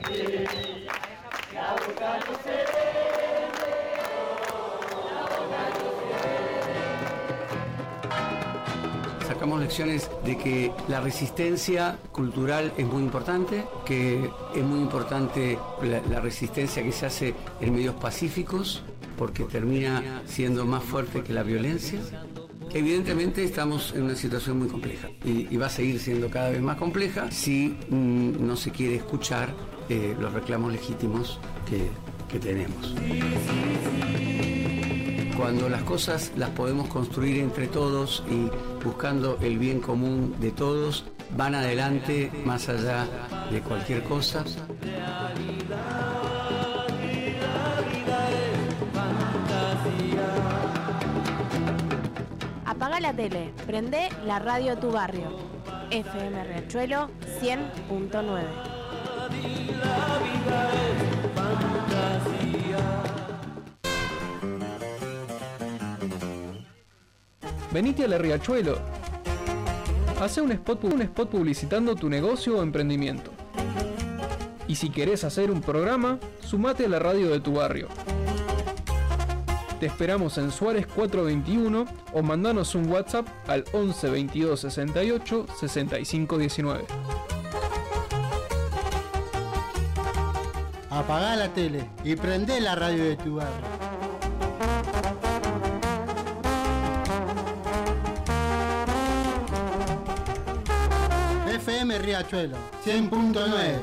Sacamos lecciones de que la resistencia cultural es muy importante, que es muy importante la resistencia que se hace en medios pacíficos, porque termina siendo más fuerte que la violencia. Evidentemente estamos en una situación muy compleja y va a seguir siendo cada vez más compleja si no se quiere escuchar los reclamos legítimos que tenemos. Cuando las cosas las podemos construir entre todos y buscando el bien común de todos, van adelante más allá de cualquier cosa. Apaga la tele, prende la radio de tu barrio. FM Riachuelo 100.9. Venite a la Riachuelo. Hacé un spot publicitando tu negocio o emprendimiento. Y si querés hacer un programa, sumate a la radio de tu barrio. Te esperamos en Suárez 421 o mandanos un WhatsApp al 11 22 68 65 19. Apagá la tele y prendé la radio de tu barrio. FM Riachuelo 100.9.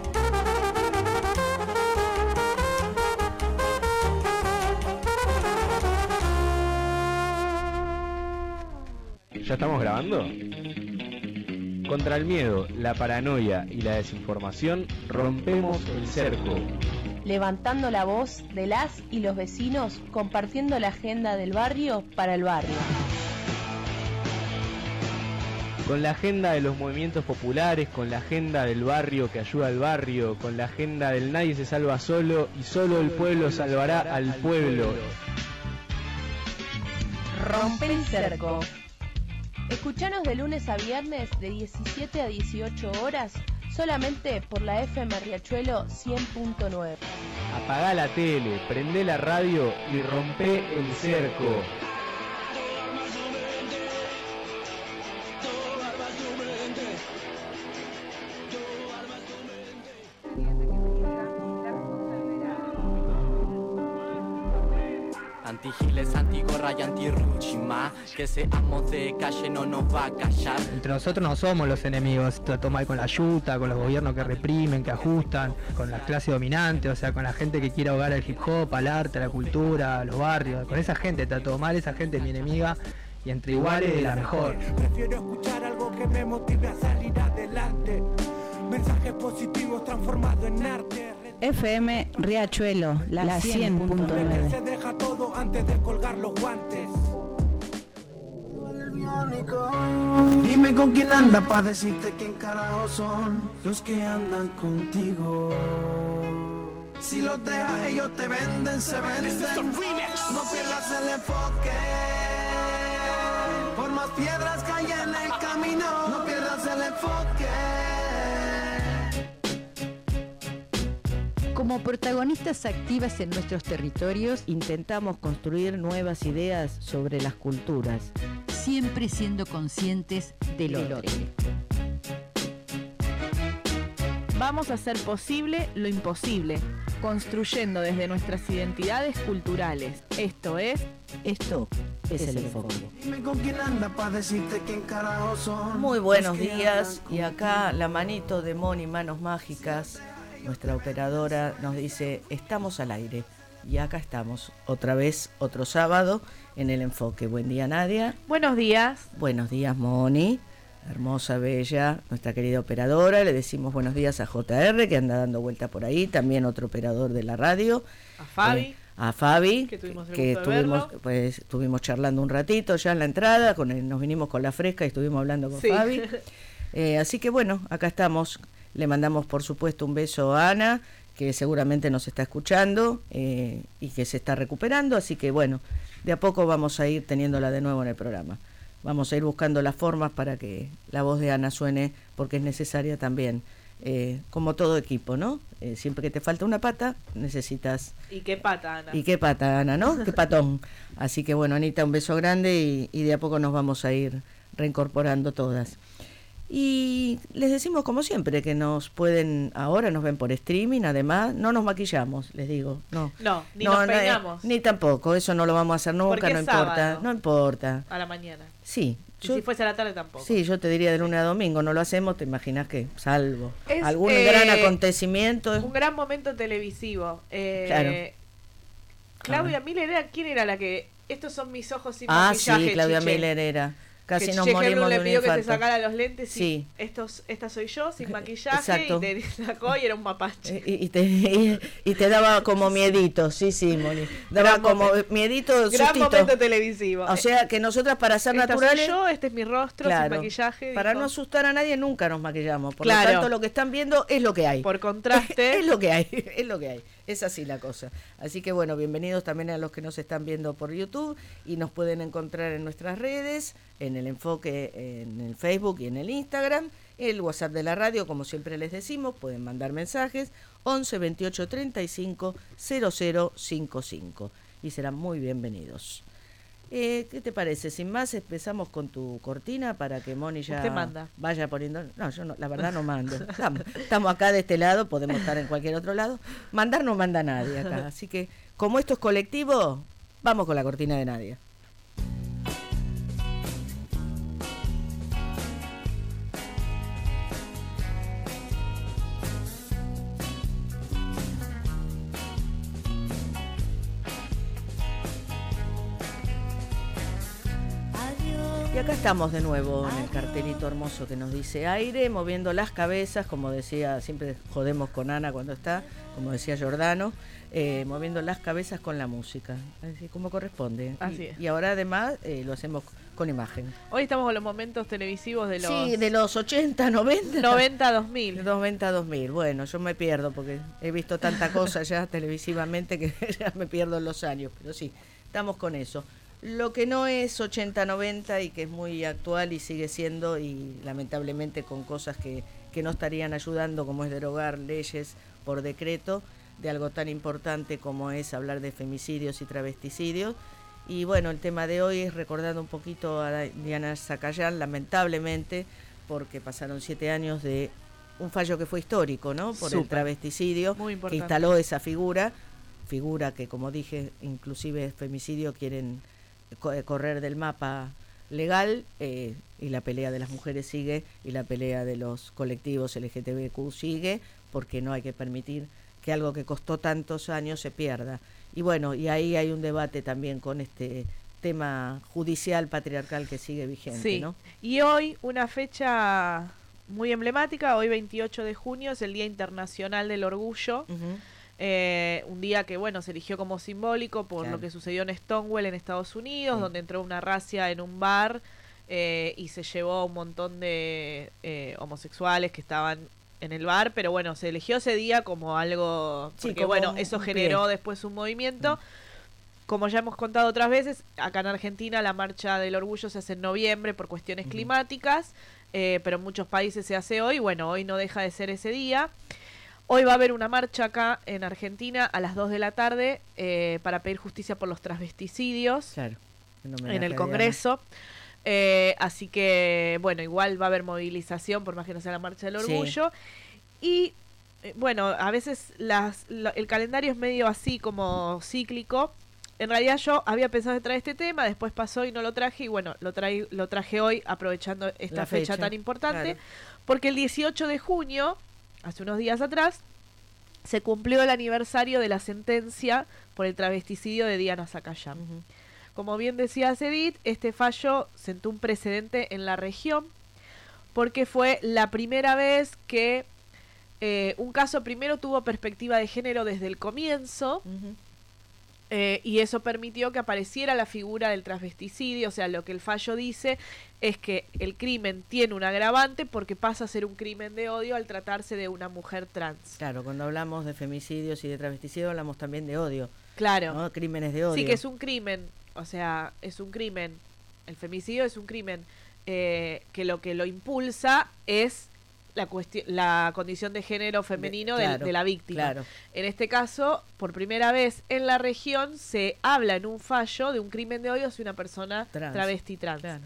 ¿Ya estamos grabando? Contra el miedo, la paranoia y la desinformación, rompemos el cerco. Levantando la voz de las y los vecinos, compartiendo la agenda del barrio para el barrio. Con la agenda de los movimientos populares, con la agenda del barrio que ayuda al barrio, con la agenda del nadie se salva solo y solo el pueblo salvará al pueblo. Rompe el cerco. Escuchanos de lunes a viernes de 17 a 18 horas solamente por la FM Riachuelo 100.9. Apagá la tele, prendé la radio y rompe el cerco. Antigiles, antigorra y antirruchima, que seamos de calle no nos va a callar. Entre nosotros no somos los enemigos, trató mal con la yuta, con los gobiernos que reprimen, que ajustan, con la clase dominante, o sea, con la gente que quiere ahogar al hip hop, al arte, a la cultura, a los barrios, con esa gente trató mal, esa gente es mi enemiga y entre iguales es la mejor. Prefiero escuchar algo que me motive a salir adelante, mensajes positivos transformados en arte. FM Riachuelo, la 100.9. Se deja todo antes de colgar los guantes. Dime con quién anda pa' decirte quién carajo son los que andan contigo. Si los dejas ellos te venden, se venden. No pierdas el enfoque. Por más piedras que hay en el camino, no pierdas el enfoque. Como protagonistas activas en nuestros territorios, intentamos construir nuevas ideas sobre las culturas, siempre siendo conscientes del otro. Vamos a hacer posible lo imposible, construyendo desde nuestras identidades culturales. Esto es el enfoque. Dime con quién anda pa' decirte quién carajo son. Muy buenos días, y acá la manito de Moni Manos Mágicas, nuestra operadora, nos dice, estamos al aire. Y acá estamos, otra vez, otro sábado, en el enfoque. Buen día, Nadia. Buenos días. Buenos días, Moni. Hermosa, bella, nuestra querida operadora. Le decimos buenos días a JR, que anda dando vuelta por ahí. También otro operador de la radio. A Fabi. Que estuvimos charlando un ratito ya en la entrada. Nos vinimos con la fresca y estuvimos hablando con Fabi. Así que bueno, acá estamos. Le mandamos, por supuesto, un beso a Ana, que seguramente nos está escuchando y que se está recuperando. Así que, bueno, de a poco vamos a ir teniéndola de nuevo en el programa. Vamos a ir buscando las formas para que la voz de Ana suene, porque es necesaria también como todo equipo, ¿no? Siempre que te falta una pata, necesitas... ¿Y qué pata, Ana? ¿Y qué pata, Ana, no? Qué patón. Así que bueno, Anita, un beso grande y de a poco nos vamos a ir reincorporando todas. Y les decimos como siempre que ahora nos ven por streaming, además no nos maquillamos, les digo, no. No, ni nos peinamos. Ni tampoco, eso no lo vamos a hacer nunca, no importa, no importa. A la mañana. Sí. Y si fuese a la tarde tampoco. Sí, yo te diría de lunes a domingo, no lo hacemos, te imaginas que salvo algún gran acontecimiento. Un gran momento televisivo. Claro. Claudia Miller era, ¿quién era la que? Estos son mis ojos sin maquillaje. Sí, Claudia Chiche. Miller era. Casi que nos Chiche morimos de le un pidió infarto. que te sacara los lentes sí. Esta soy yo, sin maquillaje. Exacto. Y te sacó y era un mapache. Y te daba como miedito, sí, Moni. Daba como miedito, gran sustito. Momento televisivo. O sea, que nosotras para ser esta naturales... soy yo, este es mi rostro, sin maquillaje. Para no asustar a nadie nunca nos maquillamos. Por claro. lo tanto, lo que están viendo es lo que hay. Por contraste. Es lo que hay, es lo que hay. Es así la cosa. Así que bueno, bienvenidos también a los que nos están viendo por YouTube y nos pueden encontrar en nuestras redes, en el enfoque, en el Facebook y en el Instagram, el WhatsApp de la radio, como siempre les decimos, pueden mandar mensajes 11 28 35 0055 y serán muy bienvenidos. ¿Qué te parece? Sin más, empezamos con tu cortina para que Moni ya vaya poniendo... No, yo no, la verdad no mando. Estamos acá de este lado, podemos estar en cualquier otro lado. Mandar no manda nadie acá. Así que, como esto es colectivo, vamos con la cortina de Nadia. Y acá estamos de nuevo en el cartelito hermoso que nos dice aire, moviendo las cabezas, como decía, siempre jodemos con Ana cuando está, como decía Giordano, moviendo las cabezas con la música, así como corresponde. Así es. Y ahora además lo hacemos con imagen. Hoy estamos con los momentos televisivos de los... Sí, de los 80, 90. 90, 2000. 90, 2000. Bueno, yo me pierdo porque he visto tanta cosa ya televisivamente que ya me pierdo en los años, pero sí, estamos con eso. Lo que no es 80-90 y que es muy actual y sigue siendo, y lamentablemente con cosas que no estarían ayudando, como es derogar leyes por decreto de algo tan importante como es hablar de femicidios y travesticidios. Y bueno, el tema de hoy es recordando un poquito a Diana Zacayán, lamentablemente, porque pasaron 7 años de un fallo que fue histórico, ¿no? Por el travesticidio, que instaló esa figura que, como dije, inclusive femicidio quieren correr del mapa legal, y la pelea de las mujeres sigue y la pelea de los colectivos LGTBQ sigue, porque no hay que permitir que algo que costó tantos años se pierda. Y bueno, y ahí hay un debate también con este tema judicial patriarcal que sigue vigente, sí. ¿no? Y hoy una fecha muy emblemática, hoy 28 de junio es el Día Internacional del Orgullo. Un día que, bueno, se eligió como simbólico por lo que sucedió en Stonewall, en Estados Unidos, donde entró una racia en un bar y se llevó un montón de homosexuales que estaban en el bar, pero bueno, se eligió ese día como algo, porque como bueno, eso generó después un movimiento. Como ya hemos contado otras veces, acá en Argentina la Marcha del Orgullo se hace en noviembre por cuestiones climáticas, pero en muchos países se hace hoy. Bueno, hoy no deja de ser ese día. Hoy va a haber una marcha acá en Argentina a las 2 de la tarde para pedir justicia por los transvesticidios, claro, en el Congreso. Así que, bueno, igual va a haber movilización, por más que no sea la Marcha del Orgullo. Sí. Y, bueno, a veces el calendario es medio así como cíclico. En realidad yo había pensado en traer este tema, después pasó y no lo traje, y bueno, lo traje hoy aprovechando esta fecha tan importante, porque el 18 de junio... hace unos días atrás, se cumplió el aniversario de la sentencia por el travesticidio de Diana Zacayán. Como bien decía Edith, este fallo sentó un precedente en la región, porque fue la primera vez que un caso primero tuvo perspectiva de género desde el comienzo, y eso permitió que apareciera la figura del transvesticidio. O sea, lo que el fallo dice es que el crimen tiene un agravante porque pasa a ser un crimen de odio al tratarse de una mujer trans. Claro, cuando hablamos de femicidios y de travesticidio hablamos también de odio. Claro. ¿No? Crímenes de odio. Sí, que es un crimen, o sea, es un crimen. El femicidio es un crimen que lo impulsa es la condición de género femenino de la víctima. Claro. En este caso, por primera vez en la región se habla en un fallo de un crimen de odio hacia una persona travesti trans. Claro.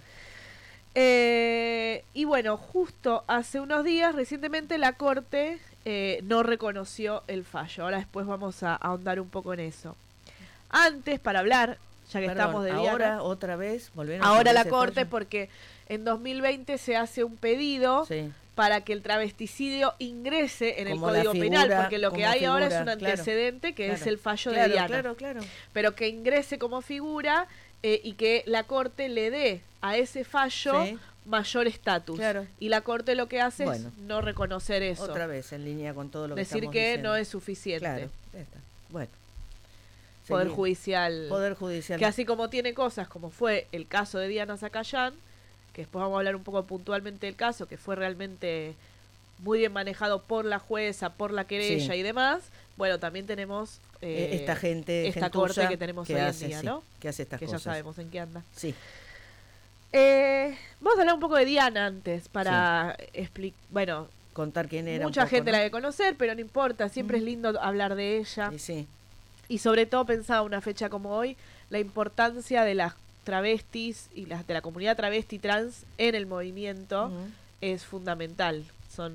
Y bueno, justo hace unos días, recientemente la Corte no reconoció el fallo. Ahora después vamos a ahondar un poco en eso. Antes, para hablar, ya que estamos de Diana, ahora otra vez volvemos ahora la Corte, porque en 2020 se hace un pedido para que el travesticidio ingrese en como el Código Penal, porque lo que hay figura, ahora es un antecedente que es el fallo de Diana. Claro. Pero que ingrese como figura y que la Corte le dé a ese fallo mayor estatus. Claro. Y la Corte lo que hace es no reconocer eso. Otra vez, en línea con todo lo que decir estamos que diciendo. no es suficiente. Claro, está. Bueno. Poder Judicial. Que así como tiene cosas como fue el caso de Diana Zacayán, que después vamos a hablar un poco puntualmente del caso, que fue realmente muy bien manejado por la jueza, por la querella y demás. Bueno, también tenemos esta corte que tenemos hoy en día, ¿no? Que hace estas cosas. Que ya sabemos en qué anda. Sí. Vamos a hablar un poco de Diana antes, para explicar, contar quién era. Mucha gente la debe conocer, pero no importa, siempre es lindo hablar de ella. Sí. Y sobre todo, pensaba una fecha como hoy, la importancia de las travestis y de la comunidad travesti trans en el movimiento es fundamental. Son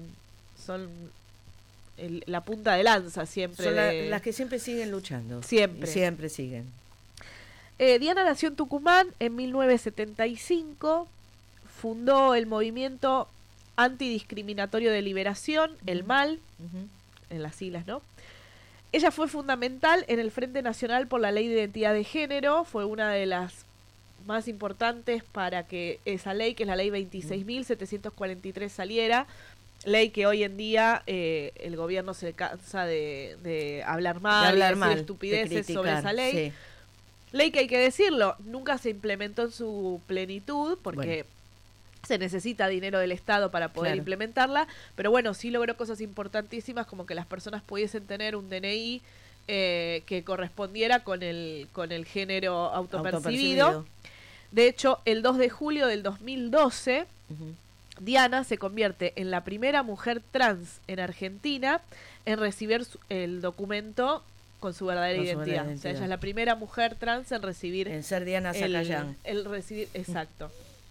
la punta de lanza siempre. Son las que siempre siguen luchando. Siempre siguen. Diana nació en Tucumán en 1975, fundó el movimiento antidiscriminatorio de liberación, el MAL, en las siglas, ¿no? Ella fue fundamental en el Frente Nacional por la Ley de Identidad de Género, fue una de las más importantes para que esa ley, que es la ley 26.743, saliera, ley que hoy en día el gobierno se cansa de hablar mal, de decir estupideces sobre esa ley. Sí. Ley que hay que decirlo, nunca se implementó en su plenitud, porque se necesita dinero del Estado para poder implementarla, pero bueno, sí logró cosas importantísimas como que las personas pudiesen tener un DNI que correspondiera con el género autopercibido. De hecho, el 2 de julio del 2012, Diana se convierte en la primera mujer trans en Argentina en recibir el documento con su verdadera identidad. O sea, ella es la primera mujer trans en recibir... En ser Diana Zacayán. Exacto.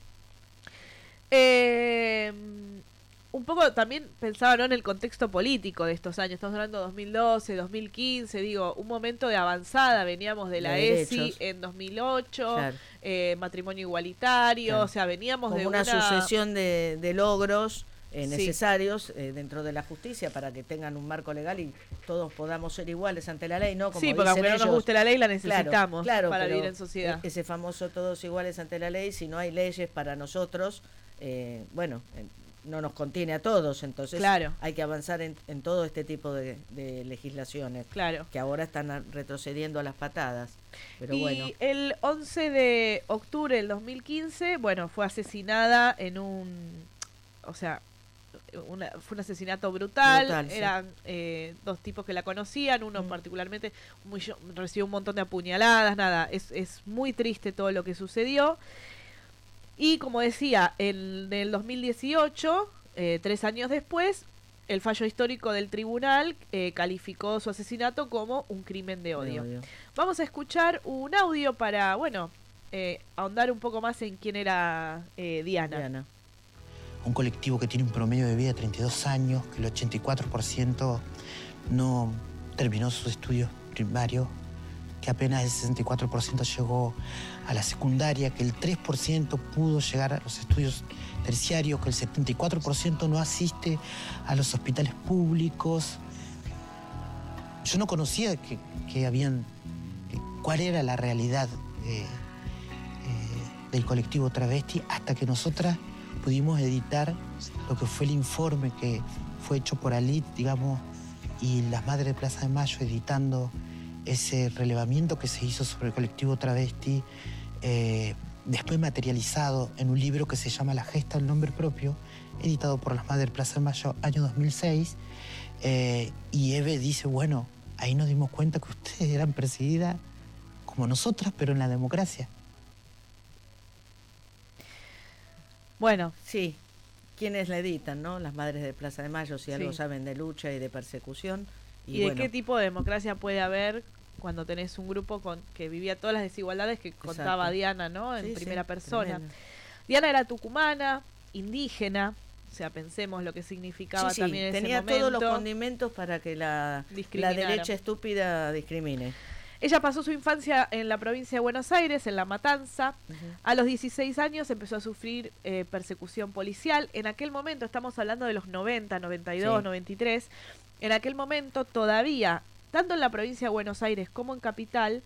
Un poco también pensaba, ¿no?, en el contexto político de estos años. Estamos hablando de 2012, 2015, digo, un momento de avanzada. Veníamos de la ESI en 2008, matrimonio igualitario, o sea, veníamos como de una sucesión de logros necesarios dentro de la justicia para que tengan un marco legal y todos podamos ser iguales ante la ley, ¿no? Como porque aunque no nos guste la ley, la necesitamos para vivir en sociedad. Ese famoso todos iguales ante la ley, si no hay leyes para nosotros, no nos contiene a todos, entonces hay que avanzar en todo este tipo de legislaciones que ahora están retrocediendo a las patadas. Pero y el 11 de octubre del 2015, fue asesinada en fue un asesinato brutal. Eran dos tipos que la conocían, uno particularmente recibió un montón de apuñaladas, es muy triste todo lo que sucedió. Y como decía, en el 2018, 3 años después, el fallo histórico del tribunal calificó su asesinato como un crimen de odio. Vamos a escuchar un audio para, ahondar un poco más en quién era Diana. Un colectivo que tiene un promedio de vida de 32 años, que el 84% no terminó sus estudios primarios, que apenas el 64% llegó a la secundaria, que el 3% pudo llegar a los estudios terciarios, que el 74% no asiste a los hospitales públicos. Yo no conocía cuál era la realidad del colectivo travesti hasta que nosotras pudimos editar lo que fue el informe que fue hecho por Alit, digamos, y las Madres de Plaza de Mayo editando ese relevamiento que se hizo sobre el colectivo travesti, después materializado en un libro que se llama La Gesta del Nombre Propio, editado por las Madres de Plaza de Mayo, año 2006, y Eve dice, ahí nos dimos cuenta que ustedes eran perseguidas como nosotras, pero en la democracia. Sí. quienes la editan, ¿no? Las madres de Plaza de Mayo, si algo Sí. saben de lucha y de persecución. ¿Y de qué tipo de democracia puede haber cuando tenés un grupo que vivía todas las desigualdades que contaba Exacto. Diana, ¿no? En Sí, primera sí, persona. tremendo. Diana era tucumana, indígena, o sea, pensemos lo que significaba Sí, también en tenía ese momento. todos los condimentos para que la Discriminara. derecha estúpida discrimine. Ella pasó su infancia en la provincia de Buenos Aires, en La Matanza. A los 16 años empezó a sufrir persecución policial. En aquel momento, estamos hablando de los 90, 92, Sí. 93, en aquel momento todavía, tanto en la provincia de Buenos Aires como en Capital,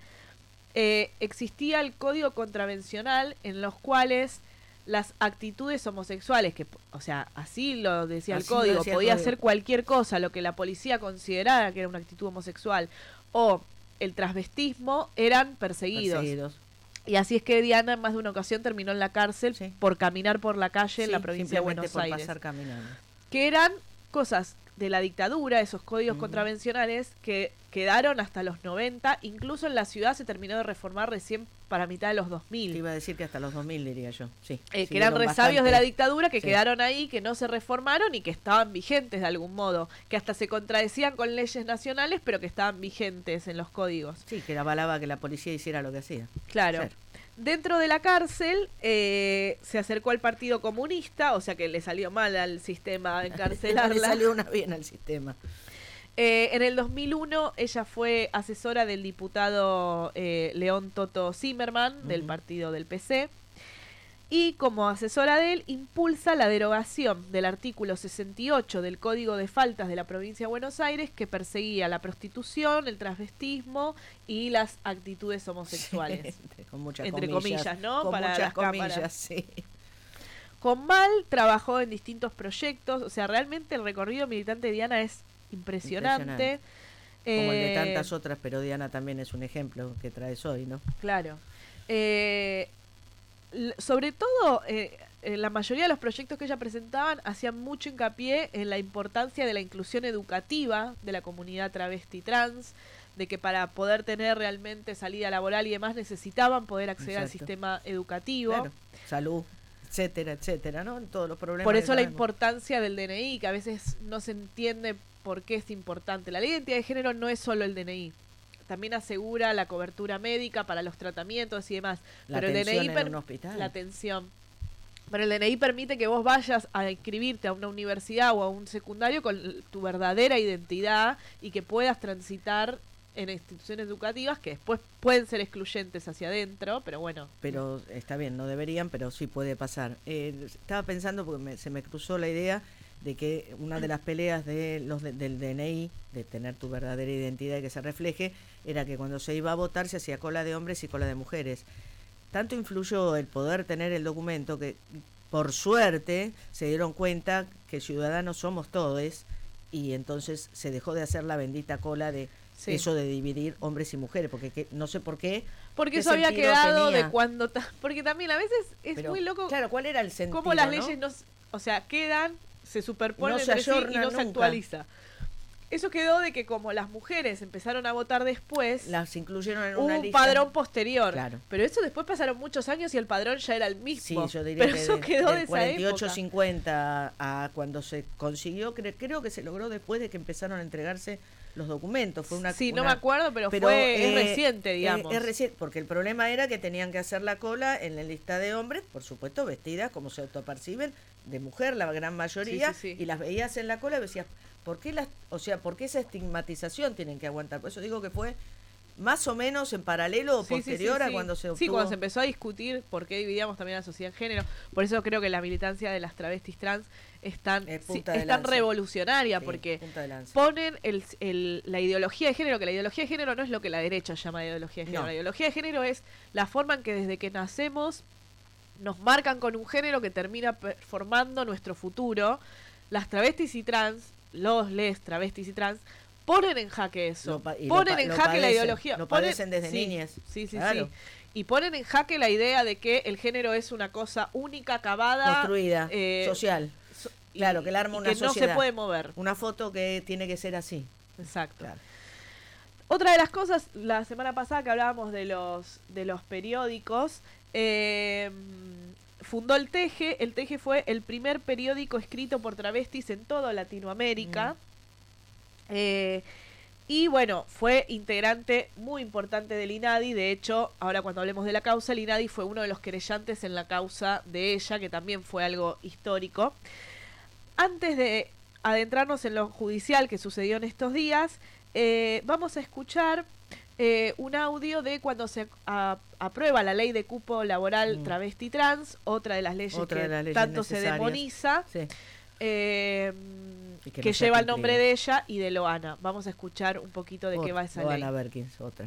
existía el código contravencional en los cuales las actitudes homosexuales, que, o sea, así lo decía el Así lo código, decía el podía código. ser cualquier cosa, lo que la policía considerara que era una actitud homosexual, o el transvestismo, eran perseguidos. Y así es que Diana en más de una ocasión terminó en la cárcel por caminar por la calle en la provincia de simplemente Buenos por Aires. pasar caminando. Que eran cosas de la dictadura, esos códigos contravencionales que quedaron hasta los 90, incluso en la ciudad se terminó de reformar recién para mitad de los 2000. Te iba a decir que hasta los 2000 diría yo, sí. Que eran Siguieron resabios bastante. de la dictadura que Sí. quedaron ahí, que no se reformaron y que estaban vigentes de algún modo, que hasta se contradecían con leyes nacionales, pero que estaban vigentes en los códigos. Sí, que avalaba que la policía hiciera lo que hacía. Claro. Ser. Dentro de la cárcel se acercó al Partido Comunista, o sea que le salió mal al sistema encarcelarla. Le salió una bien al sistema. En el 2001 ella fue asesora del diputado León Toto Zimmerman del partido del PC y como asesora de él impulsa la derogación del artículo 68 del Código de Faltas de la provincia de Buenos Aires que perseguía la prostitución, el transvestismo y las actitudes homosexuales. Con muchas entre comillas, ¿no? Con Para muchas las comillas, cámaras. sí. Con Mal trabajó en distintos proyectos, o sea, realmente el recorrido militante de Diana es impresionante. Como el de tantas otras, pero Diana también es un ejemplo que traes hoy, ¿no? Claro. Sobre todo, la mayoría de los proyectos que ella presentaban hacían mucho hincapié en la importancia de la inclusión educativa de la comunidad travesti trans, de que para poder tener realmente salida laboral y demás necesitaban poder acceder al Exacto. sistema educativo. Claro, salud, etcétera, etcétera, ¿no? Todos los problemas. Por que eso la sabemos. importancia del DNI, que a veces no se entiende por qué es importante. La ley de identidad de género no es solo el DNI. También asegura la cobertura médica para los tratamientos y demás. La pero el atención DNI en un hospital. La atención. Pero el DNI permite que vos vayas a inscribirte a una universidad o a un secundario con tu verdadera identidad y que puedas transitar en instituciones educativas que después pueden ser excluyentes hacia adentro, pero bueno. Pero está bien, no deberían, pero sí puede pasar. Estaba pensando, porque se me cruzó la idea de que una de las peleas de del DNI, de tener tu verdadera identidad y que se refleje, era que cuando se iba a votar se hacía cola de hombres y cola de mujeres. Tanto influyó el poder tener el documento que, por suerte, se dieron cuenta que ciudadanos somos todos y entonces se dejó de hacer la bendita cola de eso de dividir hombres y mujeres, porque no sé por qué. Porque ¿qué eso había sentido quedado tenía? de cuando... Porque también a veces es Pero, muy loco... Claro, ¿cuál era el sentido? Cómo las ¿no? leyes no... O sea, quedan, se superponen No se entre sí y ayornan no se nunca. actualiza. Eso quedó de que como las mujeres empezaron a votar después, las incluyeron en hubo una un lista. padrón posterior. Claro. Pero eso después pasaron muchos años y el padrón ya era el Sí, mismo. yo diría pero que eso quedó de del esa época. 48-50 a cuando se consiguió, creo que se logró después de que empezaron a entregarse los documentos. Fue Sí, no me acuerdo, pero es reciente, digamos. Es reciente, porque el problema era que tenían que hacer la cola en la lista de hombres, por supuesto vestidas como se autoperciben, de mujer la gran mayoría, Sí. y las veías en la cola y decías, ¿por qué por qué esa estigmatización tienen que aguantar? Por eso digo que fue más o menos en paralelo o posterior a cuando se obtuvo. Sí, cuando se empezó a discutir por qué dividíamos también a la sociedad en género. Por eso creo que la militancia de las travestis trans es tan revolucionaria, Sí, porque punta de lanza. ponen la ideología de género, que la ideología de género no es lo que la derecha llama ideología de género. No. La ideología de género es la forma en que desde que nacemos nos marcan con un género que termina formando nuestro futuro. Las travestis y trans, les travestis y trans, ponen en jaque eso. Ponen en jaque la ideología. Lo padecen desde sí, niñas. Sí. Claro. Y ponen en jaque la idea de que el género es una cosa única, acabada. Construida, social. Claro, que la arma una que sociedad. no se puede mover. Una foto que tiene que ser así. Exacto. Claro. Otra de las cosas, la semana pasada que hablábamos de los periódicos, fundó el Teje. El Teje fue el primer periódico escrito por travestis en toda Latinoamérica. Y bueno, fue integrante muy importante del INADI. De hecho, ahora cuando hablemos de la causa, el INADI fue uno de los querellantes en la causa de ella, que también fue algo histórico. Antes de adentrarnos en lo judicial que sucedió en estos días, vamos a escuchar un audio de cuando se aprueba la ley de cupo laboral travesti trans, otra de las leyes tanto se demoniza. Sí. Que lleva el nombre de ella y de Loana. Vamos a escuchar un poquito de qué va esa ley. Loana Berkins, otra.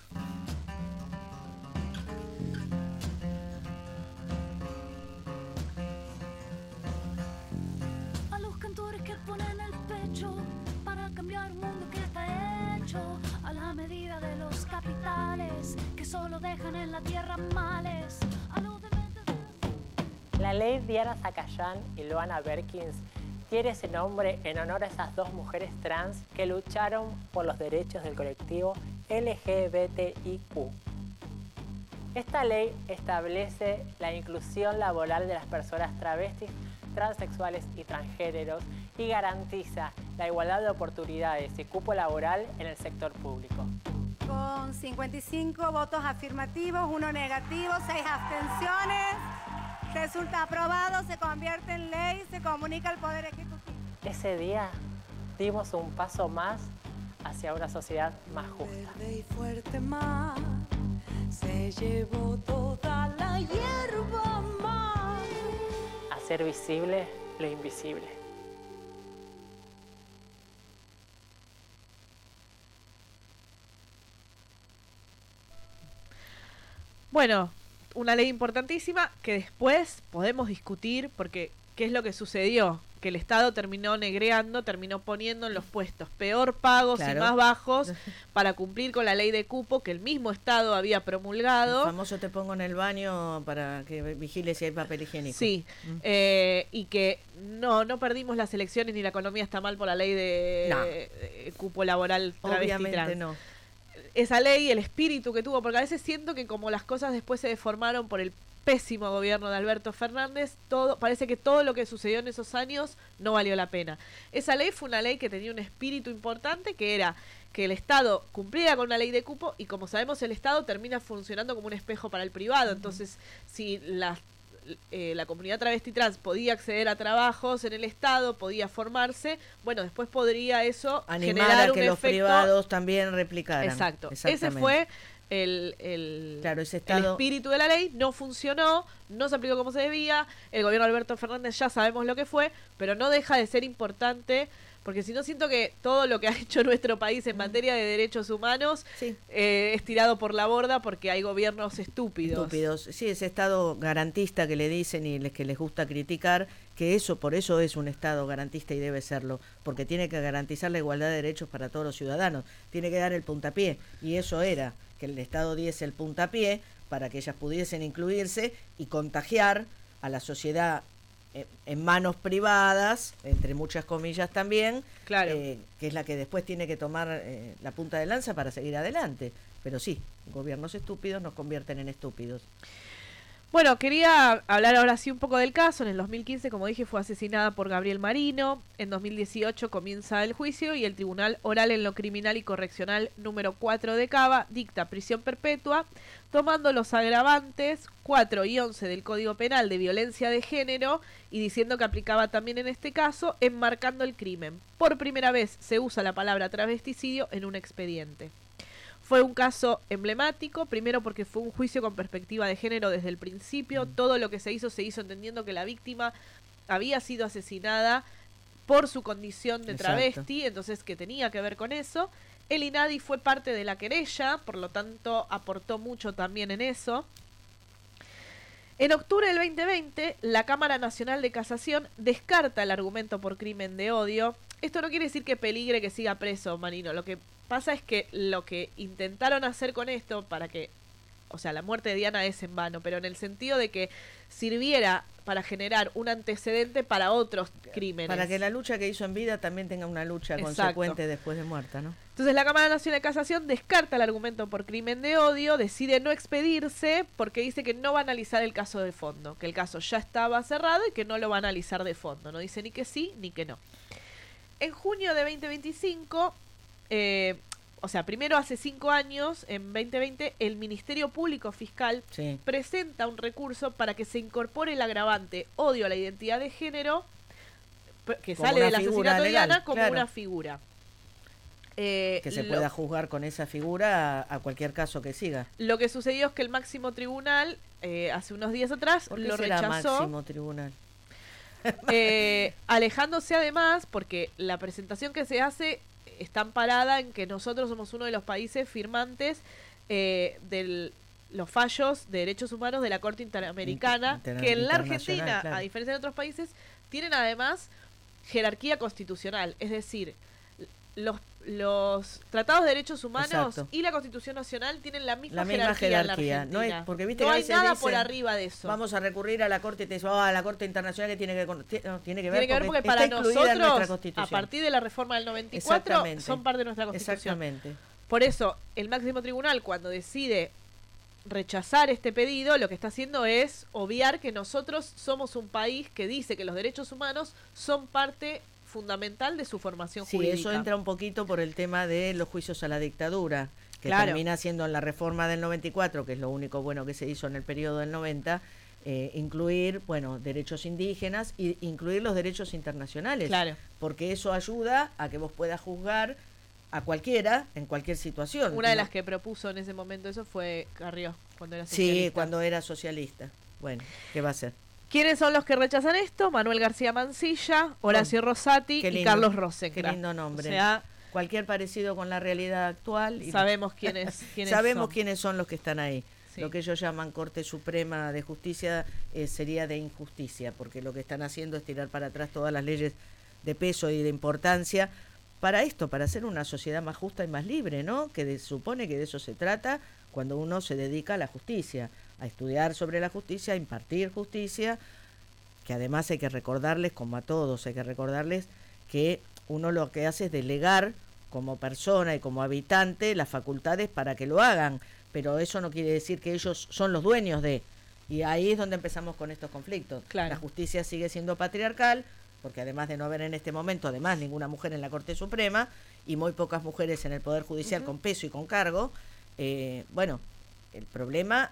A los cantores que ponen el pecho para cambiar un mundo que está hecho a la medida de los capitales que solo dejan en la tierra males. La ley Diana Zacayán y Loana Berkins tiene ese nombre en honor a esas dos mujeres trans que lucharon por los derechos del colectivo LGBTIQ. Esta ley establece la inclusión laboral de las personas travestis, transexuales y transgéneros y garantiza la igualdad de oportunidades y cupo laboral en el sector público. Con 55 votos afirmativos, 1 negativo, 6 abstenciones. Resulta aprobado, se convierte en ley, se comunica al Poder Ejecutivo. Ese día dimos un paso más hacia una sociedad más justa. Verde y fuerte mar, se llevó toda la hierba mar. Hacer visible lo invisible. Bueno, una ley importantísima que después podemos discutir porque ¿qué es lo que sucedió? Que el Estado terminó negreando, terminó poniendo en los puestos peor pagos y más bajos para cumplir con la ley de cupo que el mismo Estado había promulgado. El famoso te pongo en el baño para que vigile si hay papel higiénico. Sí, y que no perdimos las elecciones ni la economía está mal por la ley de cupo laboral travesti trans. Obviamente no. Esa ley, el espíritu que tuvo, porque a veces siento que como las cosas después se deformaron por el pésimo gobierno de Alberto Fernández, parece que todo lo que sucedió en esos años no valió la pena. Esa ley fue una ley que tenía un espíritu importante, que era que el Estado cumpliera con una ley de cupo, y como sabemos el Estado termina funcionando como un espejo para el privado. Entonces, si la comunidad travesti trans podía acceder a trabajos en el Estado, podía formarse, bueno, después podría eso animar generar a que un los efecto privados también replicaran. Exacto. Ese fue el espíritu de la ley. No funcionó, no se aplicó como se debía. El gobierno de Alberto Fernández ya sabemos lo que fue, pero no deja de ser importante, porque si no siento que todo lo que ha hecho nuestro país en materia de derechos humanos es tirado por la borda porque hay gobiernos estúpidos. Sí, ese Estado garantista que le dicen y que les gusta criticar, que por eso es un Estado garantista y debe serlo, porque tiene que garantizar la igualdad de derechos para todos los ciudadanos, tiene que dar el puntapié, y eso era, que el Estado diese el puntapié para que ellas pudiesen incluirse y contagiar a la sociedad en manos privadas, entre muchas comillas también, que es la que después tiene que tomar la punta de lanza para seguir adelante. Pero sí, gobiernos estúpidos nos convierten en estúpidos. Bueno, quería hablar ahora sí un poco del caso. En el 2015, como dije, fue asesinada por Gabriel Marino. En 2018 comienza el juicio y el Tribunal Oral en lo Criminal y Correccional número 4 de Cava dicta prisión perpetua, tomando los agravantes 4 y 11 del Código Penal de violencia de género y diciendo que aplicaba también en este caso, enmarcando el crimen. Por primera vez se usa la palabra travesticidio en un expediente. Fue un caso emblemático, primero porque fue un juicio con perspectiva de género desde el principio. Todo lo que se hizo entendiendo que la víctima había sido asesinada por su condición de travesti, entonces que tenía que ver con eso. El INADI fue parte de la querella, por lo tanto aportó mucho también en eso. En octubre del 2020, la Cámara Nacional de Casación descarta el argumento por crimen de odio. Esto no quiere decir que peligre que siga preso Marino. Lo que pasa es que lo que intentaron hacer con esto para que, o sea, la muerte de Diana es en vano, pero en el sentido de que sirviera para generar un antecedente para otros crímenes. Para que la lucha que hizo en vida también tenga una lucha consecuente después de muerta, ¿no? Entonces la Cámara Nacional de Casación descarta el argumento por crimen de odio, decide no expedirse porque dice que no va a analizar el caso de fondo, que el caso ya estaba cerrado y que no lo va a analizar de fondo. No dice ni que sí ni que no. En junio de 2025, o sea, primero hace 5 años, en 2020, el Ministerio Público Fiscal presenta un recurso para que se incorpore el agravante odio a la identidad de género, que como sale del figura asesinato de legal, Diana, como claro. una figura. Que se pueda juzgar con esa figura a cualquier caso que siga. Lo que sucedió es que el máximo tribunal, hace unos días atrás, ¿Por qué lo será rechazó. máximo tribunal? Alejándose además, porque la presentación que se hace está amparada en que nosotros somos uno de los países firmantes de los fallos de derechos humanos de la Corte Interamericana, que en la Argentina, claro. a diferencia de otros países, tienen además jerarquía constitucional, es decir, los tratados de derechos humanos Exacto. y la Constitución Nacional tienen la misma jerarquía. en la Argentina. No, porque viste no que hay se nada dice, por arriba de eso. Vamos a recurrir a la Corte y te dice, a la Corte Internacional que tiene que ver, Tiene que ver porque para nosotros, a partir de la reforma del 94, son parte de nuestra Constitución. Exactamente. Por eso, el máximo tribunal, cuando decide rechazar este pedido, lo que está haciendo es obviar que nosotros somos un país que dice que los derechos humanos son parte fundamental de su formación jurídica. Sí, eso entra un poquito por el tema de los juicios a la dictadura, que claro. termina siendo en la reforma del 94, que es lo único bueno que se hizo en el periodo del 90, incluir, derechos indígenas e incluir los derechos internacionales. Claro. Porque eso ayuda a que vos puedas juzgar a cualquiera en cualquier situación. Una de las que propuso en ese momento eso fue Carrió, cuando era socialista. Sí, cuando era socialista. Bueno, ¿qué va a hacer? ¿Quiénes son los que rechazan esto? Manuel García Mansilla, Horacio Rosati y Carlos Rosenkrantz. Qué lindo nombre. O sea, cualquier parecido con la realidad actual. Sabemos quiénes sabemos son. Quiénes son los que están ahí. Sí. Lo que ellos llaman Corte Suprema de Justicia sería de injusticia, porque lo que están haciendo es tirar para atrás todas las leyes de peso y de importancia para esto, para hacer una sociedad más justa y más libre, ¿no? Que supone que de eso se trata cuando uno se dedica a la justicia, a estudiar sobre la justicia, a impartir justicia, que además hay que recordarles, como a todos, hay que recordarles que uno lo que hace es delegar como persona y como habitante las facultades para que lo hagan, pero eso no quiere decir que ellos son los dueños de, y ahí es donde empezamos con estos conflictos. Claro. La justicia sigue siendo patriarcal, porque además de no haber en este momento, además ninguna mujer en la Corte Suprema, y muy pocas mujeres en el Poder Judicial con peso y con cargo, el problema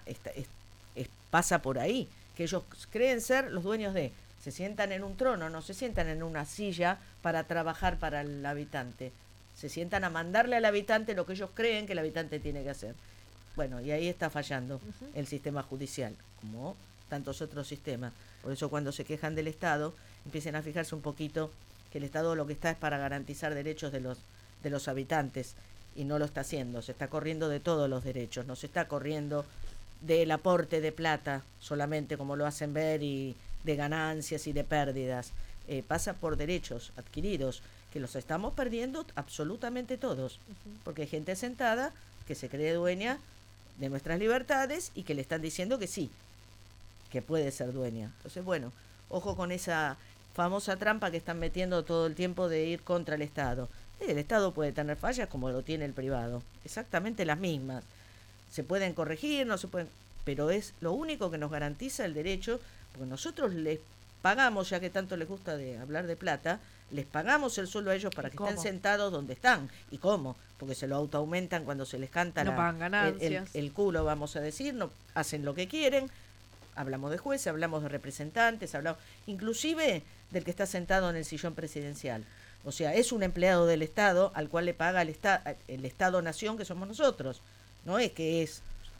pasa por ahí, que ellos creen ser los dueños de, se sientan en un trono, no se sientan en una silla para trabajar para el habitante, se sientan a mandarle al habitante lo que ellos creen que el habitante tiene que hacer. Bueno, y ahí está fallando el sistema judicial, como tantos otros sistemas. Por eso cuando se quejan del Estado, empiecen a fijarse un poquito que el Estado lo que está es para garantizar derechos de los habitantes, y no lo está haciendo, se está corriendo de todos los derechos, no se está corriendo del aporte de plata solamente como lo hacen ver, y de ganancias y de pérdidas, pasa por derechos adquiridos que los estamos perdiendo absolutamente todos, porque hay gente sentada que se cree dueña de nuestras libertades y que le están diciendo que sí, que puede ser dueña. Entonces, ojo con esa famosa trampa que están metiendo todo el tiempo de ir contra el Estado. El Estado puede tener fallas como lo tiene el privado, exactamente las mismas. Se pueden corregir, no se pueden, pero es lo único que nos garantiza el derecho, porque nosotros les pagamos, ya que tanto les gusta de hablar de plata, les pagamos el sueldo a ellos para que estén sentados donde están. ¿Y cómo? Porque se lo autoaumentan cuando se les canta pagan ganancias. El culo, vamos a decir, no hacen lo que quieren. Hablamos de jueces, hablamos de representantes, hablamos inclusive del que está sentado en el sillón presidencial. O sea, es un empleado del Estado al cual le paga el Estado-Nación, que somos nosotros. No es que es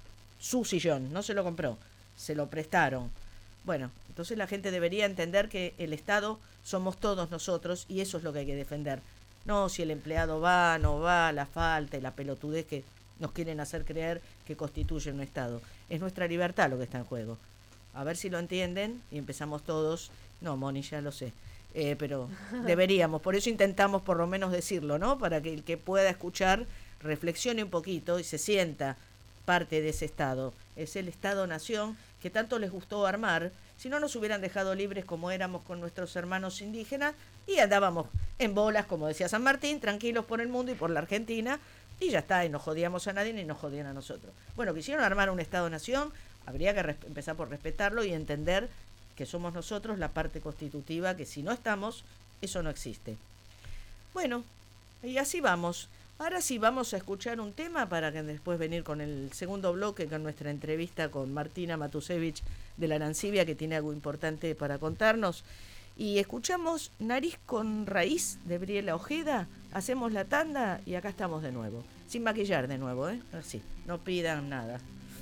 su sillón, no se lo compró, se lo prestaron. Bueno, entonces la gente debería entender que el Estado somos todos nosotros, y eso es lo que hay que defender. No si el empleado va, no va, la falta y la pelotudez que nos quieren hacer creer que constituye un Estado. Es nuestra libertad lo que está en juego. A ver si lo entienden y empezamos todos. No, Moni, ya lo sé. Pero deberíamos, por eso intentamos por lo menos decirlo, ¿no? Para que el que pueda escuchar reflexione un poquito y se sienta parte de ese Estado. Es el Estado-Nación que tanto les gustó armar, Si no nos hubieran dejado libres como éramos con nuestros hermanos indígenas y andábamos en bolas, como decía San Martín, tranquilos por el mundo y por la Argentina, y ya está, y no jodíamos a nadie ni nos jodían a nosotros. Bueno, quisieron armar un Estado-Nación, habría que empezar por respetarlo y entender que somos nosotros la parte constitutiva, que si no estamos, eso no existe. Bueno, y así vamos. Ahora sí vamos a escuchar un tema para que después venir con el segundo bloque, con nuestra entrevista con Martina Matusevich de la Arancibia, que tiene algo importante para contarnos. Y escuchamos Nariz con Raíz de Briela Ojeda, hacemos la tanda y acá estamos de nuevo. Sin maquillar de nuevo, así, no pidan nada.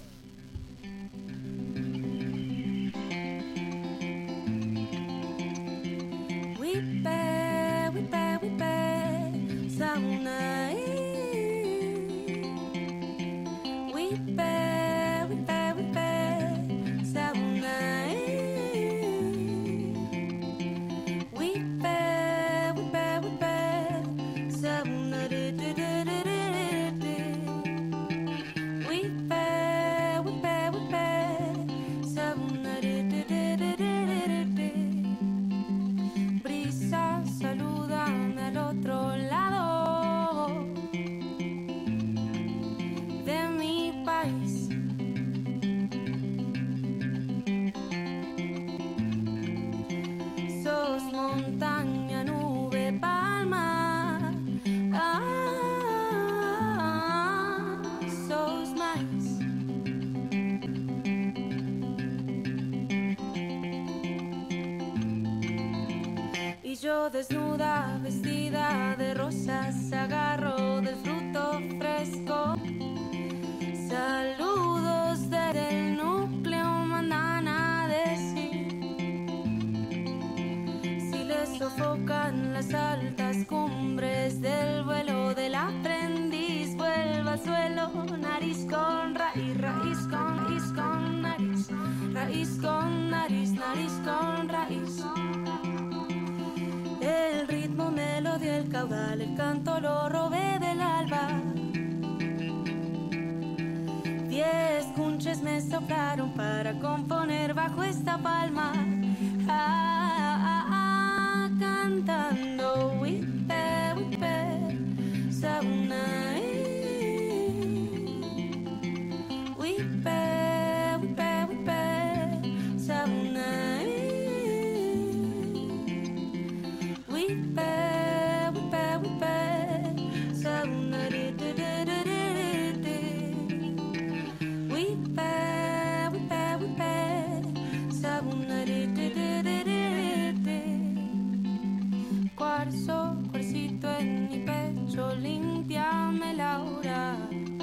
Wipe, wipe, wipe, sauna. Wipe, wipe, wipe, sauna. Wipe, wipe, wipe, sauna. Wipe, wipe, wipe, sauna. Brisa, salúdame al otro lado de mi país. Sos montaña, nube, palma. Sos maíz. Y yo desnuda, vestida de rosas, agarro del fruto fresco. Saludos desde el núcleo, mandan a decir. Si les sofocan las altas cumbres del vuelo del aprendiz, vuelva al suelo, nariz con raíz, raíz con nariz, raíz con nariz, nariz con raíz. El ritmo me lo dio el caudal, el canto lo robé del alba. 10 cunches me soplaron para componer bajo esta palma. Cantando wipe, wipe, sauna. Wipe, wipe, wipe, sauna. Wipe, wipe, wipe, sauna. Wipe, wipe, wipe, sauna. Cuarzo, cuarcito en mi pecho, límpiame la hora.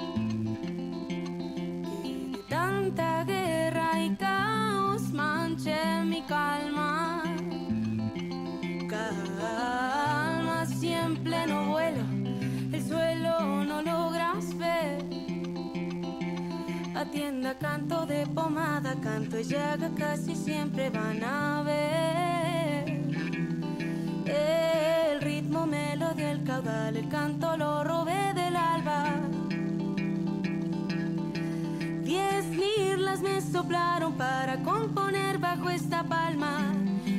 Que de tanta guerra y caos manche mi calma. Calma, siempre no vuelo, el suelo no logras ver. Atienda, canto de pomada, canto y llaga, casi siempre van a ver. El ritmo me lo dio el caudal, el canto lo robé del alba. 10 mirlas me soplaron para componer bajo esta palma.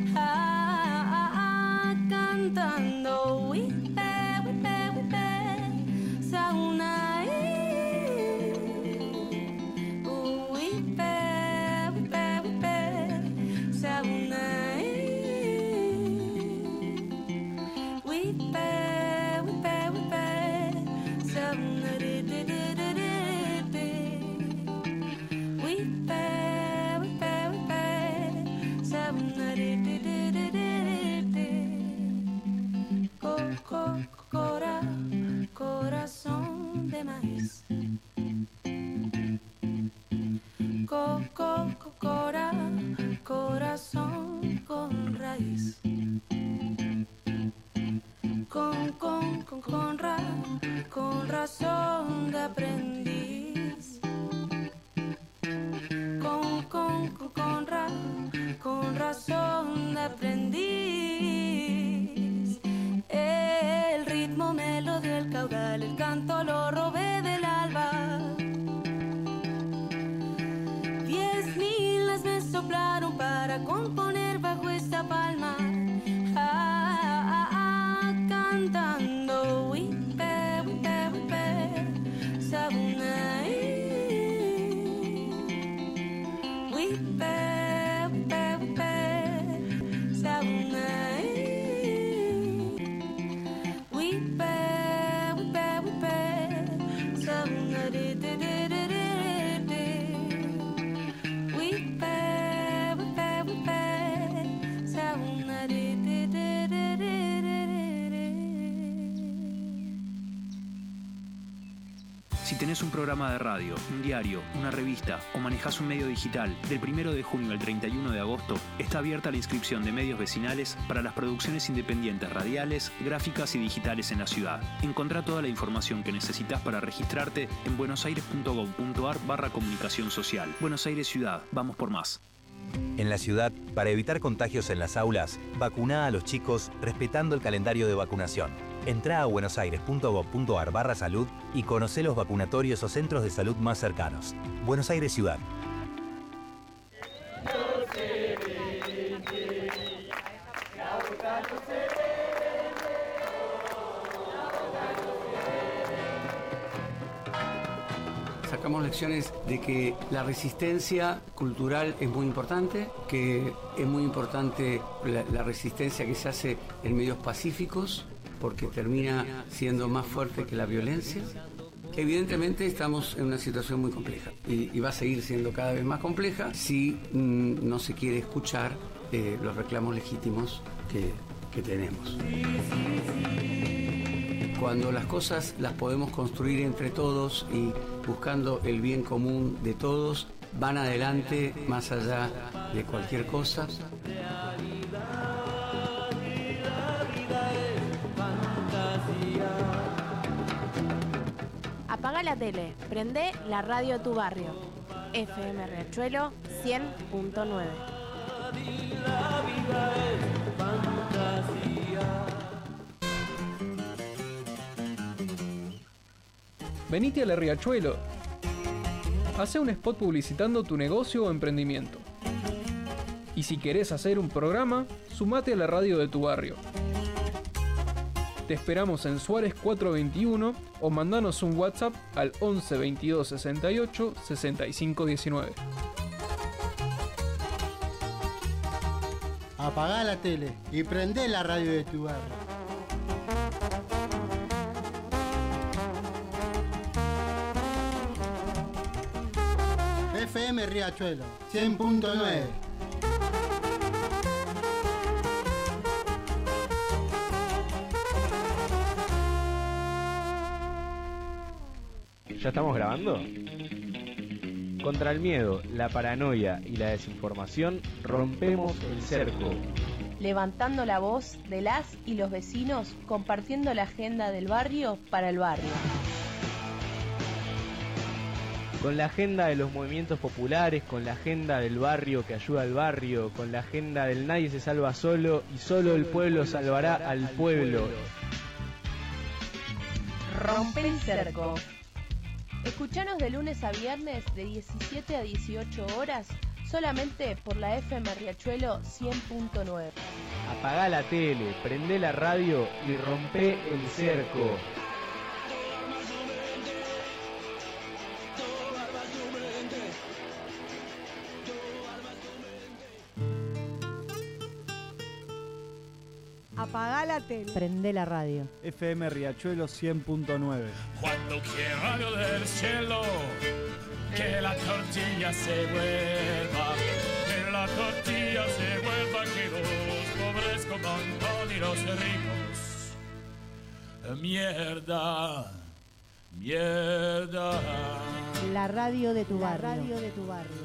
Cantando wipe, wipe, wipe, sauna. Wipe, wipe, wipe, sauna. Wipe, wipe, wipe, sauna. Wipe, wipe, wipe, sauna. Corazón de maíz. Corazón con raíz. Con razón de aprendiz. Con razón de aprendiz. El ritmo me lo dio el caudal, el canto lo robé del alba. 10 milas me soplaron para Si tenés un programa de radio, un diario, una revista o manejás un medio digital, del 1 de junio al 31 de agosto está abierta la inscripción de medios vecinales para las producciones independientes radiales, gráficas y digitales en la ciudad. Encontrá toda la información que necesitas para registrarte en buenosaires.gov.ar/comunicación social. Buenos Aires Ciudad, vamos por más. En la ciudad, para evitar contagios en las aulas, vacuná a los chicos respetando el calendario de vacunación. Entrá a buenosaires.gov.ar/salud y conocé los vacunatorios o centros de salud más cercanos. Buenos Aires Ciudad. Sacamos lecciones de que la resistencia cultural es muy importante, que es muy importante la resistencia que se hace en medios pacíficos, porque termina siendo más fuerte que la violencia. Evidentemente estamos en una situación muy compleja y va a seguir siendo cada vez más compleja si no se quiere escuchar los reclamos legítimos que tenemos. Cuando las cosas las podemos construir entre todos y buscando el bien común de todos, van adelante más allá de cualquier cosa. Apaga la tele, prende la radio de tu barrio. FM Riachuelo 100.9. Venite a la Riachuelo. Hacé un spot publicitando tu negocio o emprendimiento. Y si querés hacer un programa, sumate a la radio de tu barrio. Te esperamos en Suárez 421 o mandanos un WhatsApp al 11 22 68 65 19. Apagá la tele y prendé la radio de tu barrio. FM Riachuelo 100.9. ¿Ya estamos grabando? Contra el miedo, la paranoia y la desinformación, rompemos el cerco. Levantando la voz de las y los vecinos, compartiendo la agenda del barrio para el barrio. Con la agenda de los movimientos populares, con la agenda del barrio que ayuda al barrio, con la agenda del nadie se salva solo y solo el pueblo salvará al pueblo. Rompe el cerco. Escuchanos de lunes a viernes de 17 a 18 horas solamente por la FM Riachuelo 100.9. Apagá la tele, prendé la radio y rompe el cerco. Apagá la tele. Prende la radio. FM Riachuelo 100.9. Cuando quiera yo del cielo, que la tortilla se vuelva, que la tortilla se vuelva, que los pobres coman pan y los ricos. Mierda, mierda. La radio de tu barrio. Radio de tu barrio.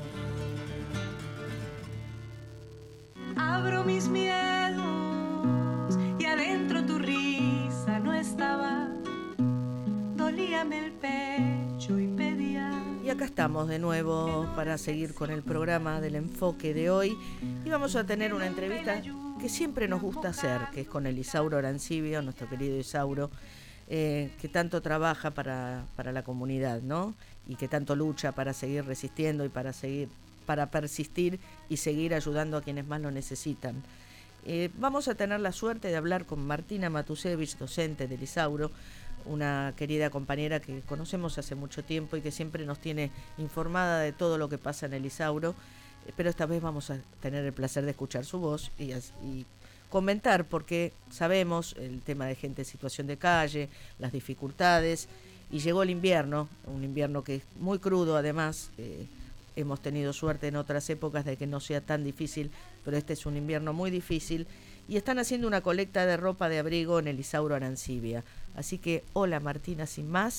Abro mis miedos y adentro tu risa no estaba. Dolíame el pecho y pedía. Y acá estamos de nuevo para seguir con el programa del enfoque de hoy. Y vamos a tener una entrevista que siempre nos gusta hacer, que es con el Isauro Arancibia, nuestro querido Isauro, que tanto trabaja para la comunidad, ¿no? Y que tanto lucha para seguir resistiendo y para persistir y seguir ayudando a quienes más lo necesitan. Vamos a tener la suerte de hablar con Martina Matusevich, docente del Isauro, una querida compañera que conocemos hace mucho tiempo y que siempre nos tiene informada de todo lo que pasa en el Isauro, pero esta vez vamos a tener el placer de escuchar su voz y comentar, porque sabemos el tema de gente en situación de calle, las dificultades, y llegó el invierno, un invierno que es muy crudo además. Hemos tenido suerte en otras épocas de que no sea tan difícil, pero este es un invierno muy difícil, y están haciendo una colecta de ropa de abrigo en el Isauro Arancibia. Así que, hola Martina, sin más,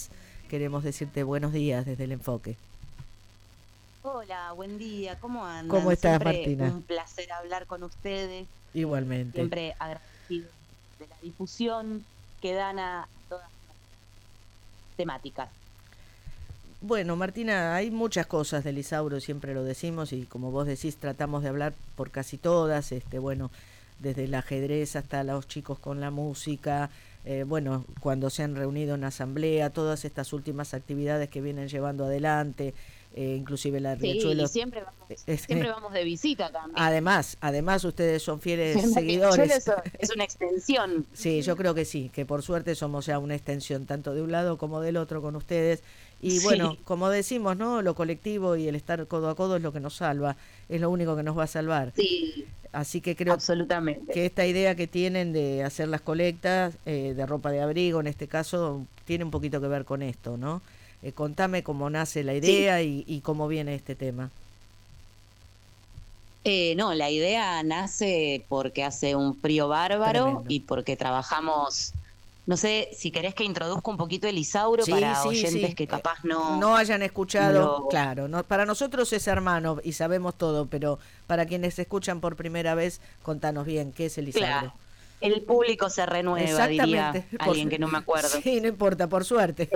queremos decirte buenos días desde el Enfoque. Hola, buen día, ¿cómo andan? ¿Cómo estás, Siempre Martina? Un placer hablar con ustedes. Igualmente. Siempre agradecido de la difusión que dan a todas las temáticas. Bueno, Martina, hay muchas cosas del Isauro, siempre lo decimos, y como vos decís, tratamos de hablar por casi todas, bueno, desde el ajedrez hasta los chicos con la música, bueno, cuando se han reunido en asamblea, todas estas últimas actividades que vienen llevando adelante, inclusive la Riachuelo. Sí, y siempre vamos de visita también. Además ustedes son fieles El seguidores. Riachuelo es una extensión. Sí, yo creo que sí, que por suerte somos ya una extensión tanto de un lado como del otro con ustedes. Y bueno, como decimos, ¿no? Lo colectivo y el estar codo a codo es lo que nos salva, es lo único que nos va a salvar. Sí. Así que creo que esta idea que tienen de hacer las colectas de ropa de abrigo, en este caso, tiene un poquito que ver con esto, ¿no? Contame cómo nace la idea y cómo viene este tema. No, la idea nace porque hace un frío bárbaro. Tremendo. Y porque trabajamos... No sé si querés que introduzca un poquito el Isauro para oyentes que capaz no hayan escuchado. Claro, para nosotros es hermano y sabemos todo, pero para quienes escuchan por primera vez, contanos bien qué es el Isauro. Claro. El público se renueva, diría alguien que no me acuerdo. Sí, no importa, por suerte.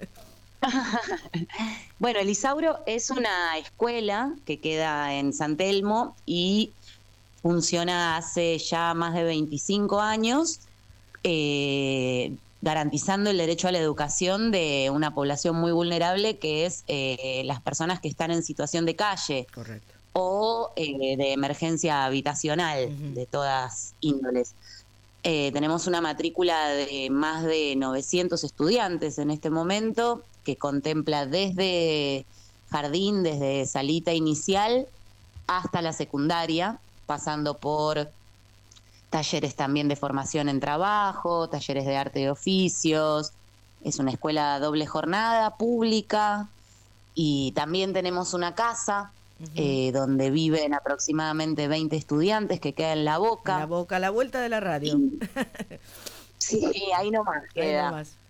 Bueno, el Isauro es una escuela que queda en San Telmo y funciona hace ya más de 25 años. Garantizando el derecho a la educación de una población muy vulnerable que es las personas que están en situación de calle. Correcto. O de emergencia habitacional de todas índoles. Tenemos una matrícula de más de 900 estudiantes en este momento que contempla desde jardín, desde salita inicial hasta la secundaria, pasando por talleres también de formación en trabajo, talleres de arte de oficios. Es una escuela doble jornada, pública, y también tenemos una casa donde viven aproximadamente 20 estudiantes que queda en La Boca. La Boca, a la vuelta de la radio. Sí, ahí nomás queda. Ahí nomás.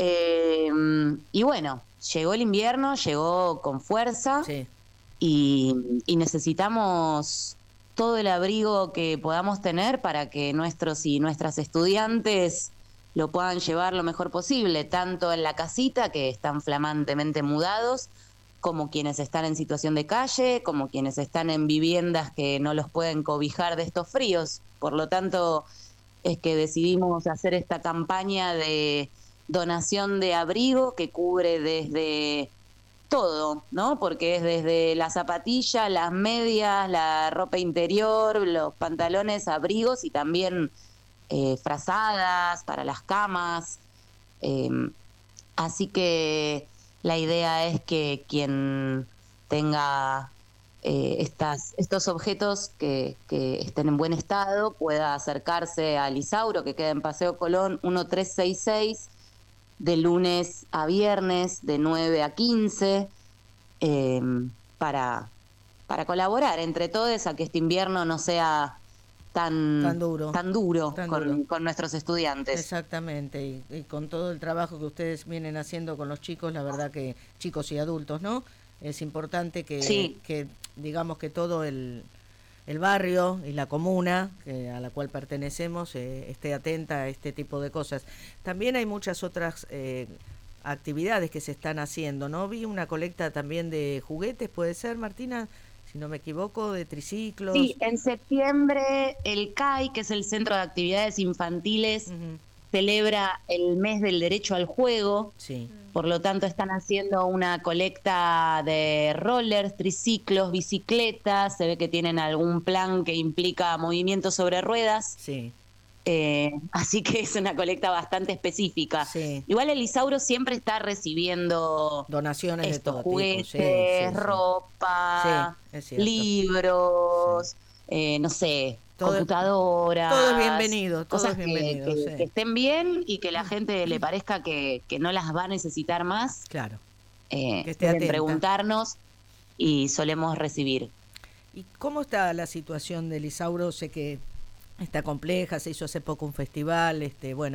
Y bueno, llegó el invierno, llegó con fuerza, y necesitamos todo el abrigo que podamos tener para que nuestros y nuestras estudiantes lo puedan llevar lo mejor posible, tanto en la casita, que están flamantemente mudados, como quienes están en situación de calle, como quienes están en viviendas que no los pueden cobijar de estos fríos. Por lo tanto, es que decidimos hacer esta campaña de donación de abrigo que cubre desde todo, ¿no? Porque es desde las zapatillas, las medias, la ropa interior, los pantalones, abrigos y también frazadas para las camas. Así que la idea es que quien tenga estos objetos que estén en buen estado pueda acercarse al Isauro, que queda en Paseo Colón 1366, de lunes a viernes, de 9 a 15, para colaborar entre todos a que este invierno no sea tan duro con nuestros estudiantes. Exactamente, y con todo el trabajo que ustedes vienen haciendo con los chicos, la verdad que chicos y adultos, ¿no? Es importante que digamos que todo el barrio y la comuna a la cual pertenecemos esté atenta a este tipo de cosas. También hay muchas otras actividades que se están haciendo, ¿no? Vi una colecta también de juguetes, ¿puede ser, Martina? Si no me equivoco, de triciclos. Sí, en septiembre el CAI, que es el Centro de Actividades Infantiles, celebra el mes del derecho al juego. Sí. Por lo tanto, están haciendo una colecta de rollers, triciclos, bicicletas. Se ve que tienen algún plan que implica movimiento sobre ruedas. Sí. Así que es una colecta bastante específica. Sí. Igual el Isauro siempre está recibiendo donaciones de todo juguetes, tipo. ropa, Sí, libros, no sé, computadoras. Todo es bienvenido, cosas que estén bien y que la gente le parezca que no las va a necesitar más. Claro. Que esté atenta. Preguntarnos y solemos recibir. ¿Y cómo está la situación del Isauro? Sé que está compleja, se hizo hace poco un festival, bueno,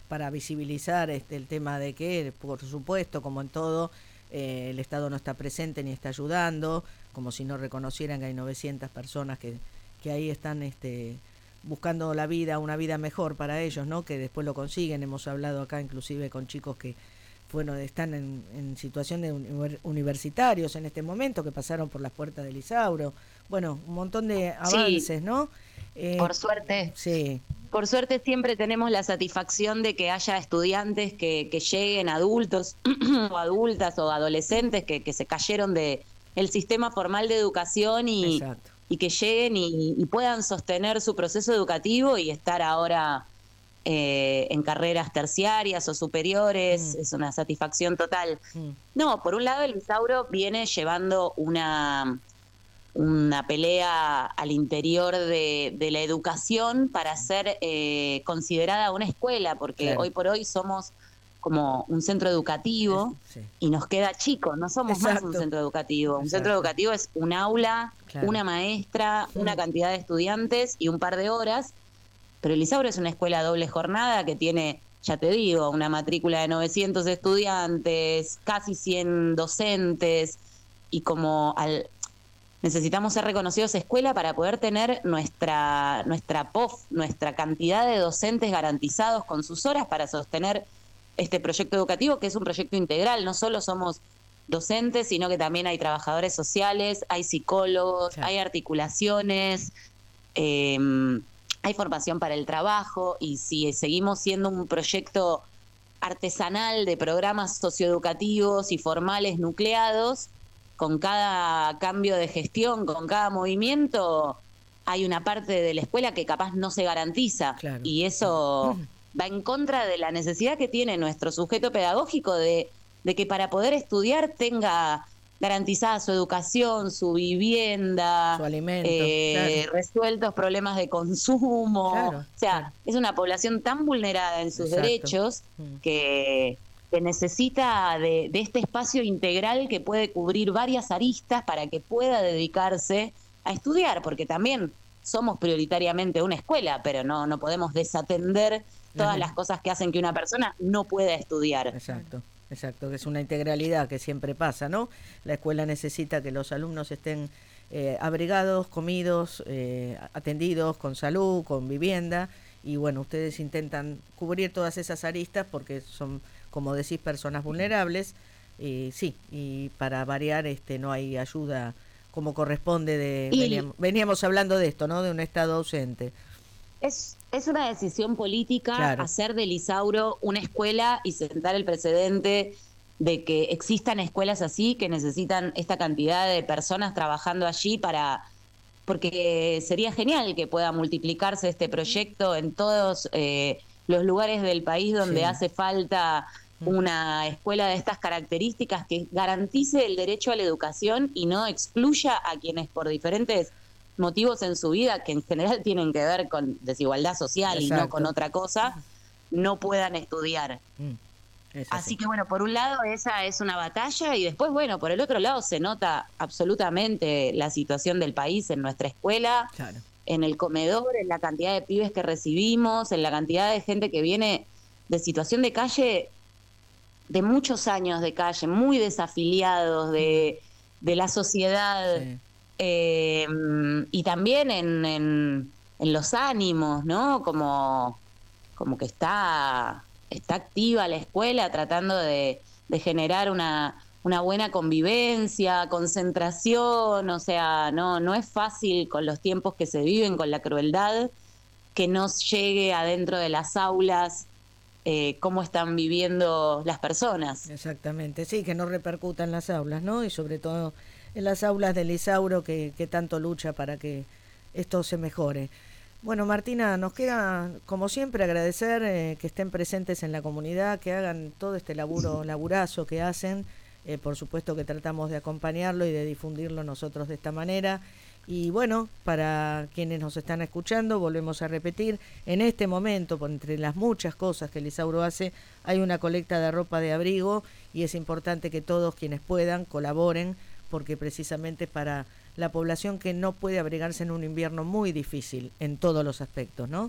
para visibilizar el tema de que, por supuesto, como en todo, el Estado no está presente ni está ayudando, como si no reconocieran que hay 900 personas que ahí están buscando la vida, una vida mejor para ellos, ¿no? Que después lo consiguen. Hemos hablado acá inclusive con chicos que están en situación de universitarios en este momento, que pasaron por las puertas del Isauro. Bueno, un montón de avances, sí. ¿no? Por suerte. Sí. Por suerte siempre tenemos la satisfacción de que haya estudiantes que lleguen, adultos o adultas o adolescentes que se cayeron del sistema formal de educación y que lleguen y puedan sostener su proceso educativo y estar ahora en carreras terciarias o superiores. Es una satisfacción total. No, por un lado el Isauro viene llevando una pelea al interior de la educación para ser considerada una escuela, porque hoy por hoy somos como un centro educativo y nos queda chico, no somos más un centro educativo. Un centro educativo es un aula, una maestra, una cantidad de estudiantes y un par de horas, pero el Isauro es una escuela doble jornada que tiene, ya te digo, una matrícula de 900 estudiantes, casi 100 docentes, y como necesitamos ser reconocidos escuela para poder tener nuestra POF, nuestra cantidad de docentes garantizados con sus horas para sostener este proyecto educativo, que es un proyecto integral. No solo somos docentes, sino que también hay trabajadores sociales, hay psicólogos, hay articulaciones, hay formación para el trabajo, y si seguimos siendo un proyecto artesanal de programas socioeducativos y formales nucleados, con cada cambio de gestión, con cada movimiento, hay una parte de la escuela que capaz no se garantiza. Y eso va en contra de la necesidad que tiene nuestro sujeto pedagógico de que para poder estudiar tenga garantizada su educación, su vivienda, su alimento, resueltos problemas de consumo. Es una población tan vulnerada en sus derechos que necesita de este espacio integral que puede cubrir varias aristas para que pueda dedicarse a estudiar, porque también somos prioritariamente una escuela, pero no podemos desatender todas las cosas que hacen que una persona no pueda estudiar. Exacto, que es una integralidad que siempre pasa, ¿no? La escuela necesita que los alumnos estén abrigados, comidos, atendidos, con salud, con vivienda, y bueno, ustedes intentan cubrir todas esas aristas porque son, como decís, personas vulnerables, y para variar no hay ayuda como corresponde. Veníamos hablando de esto, ¿no? De un Estado ausente. Es una decisión política hacer del Isauro una escuela y sentar el precedente de que existan escuelas así, que necesitan esta cantidad de personas trabajando allí porque sería genial que pueda multiplicarse este proyecto en todos los lugares del país donde hace falta una escuela de estas características que garantice el derecho a la educación y no excluya a quienes por diferentes motivos en su vida, que en general tienen que ver con desigualdad social y no con otra cosa, no puedan estudiar. Así que bueno, por un lado esa es una batalla, y después, bueno, por el otro lado se nota absolutamente la situación del país en nuestra escuela, en el comedor, en la cantidad de pibes que recibimos, en la cantidad de gente que viene de situación de calle, de muchos años de calle, muy desafiliados de la sociedad. Y también en los ánimos, ¿no? Como que está activa la escuela tratando de generar una buena convivencia, concentración. O sea, no es fácil con los tiempos que se viven, con la crueldad, que nos llegue adentro de las aulas cómo están viviendo las personas. Exactamente, sí, que no repercuta en las aulas, ¿no? Y sobre todo en las aulas del Isauro que tanto lucha para que esto se mejore. Bueno, Martina, nos queda, como siempre, agradecer que estén presentes en la comunidad, que hagan todo este laburazo que hacen. Por supuesto que tratamos de acompañarlo y de difundirlo nosotros de esta manera. Y bueno, para quienes nos están escuchando, volvemos a repetir, en este momento, entre las muchas cosas que el Isauro hace, hay una colecta de ropa de abrigo, y es importante que todos quienes puedan colaboren, porque precisamente para la población que no puede abrigarse en un invierno muy difícil en todos los aspectos, ¿no?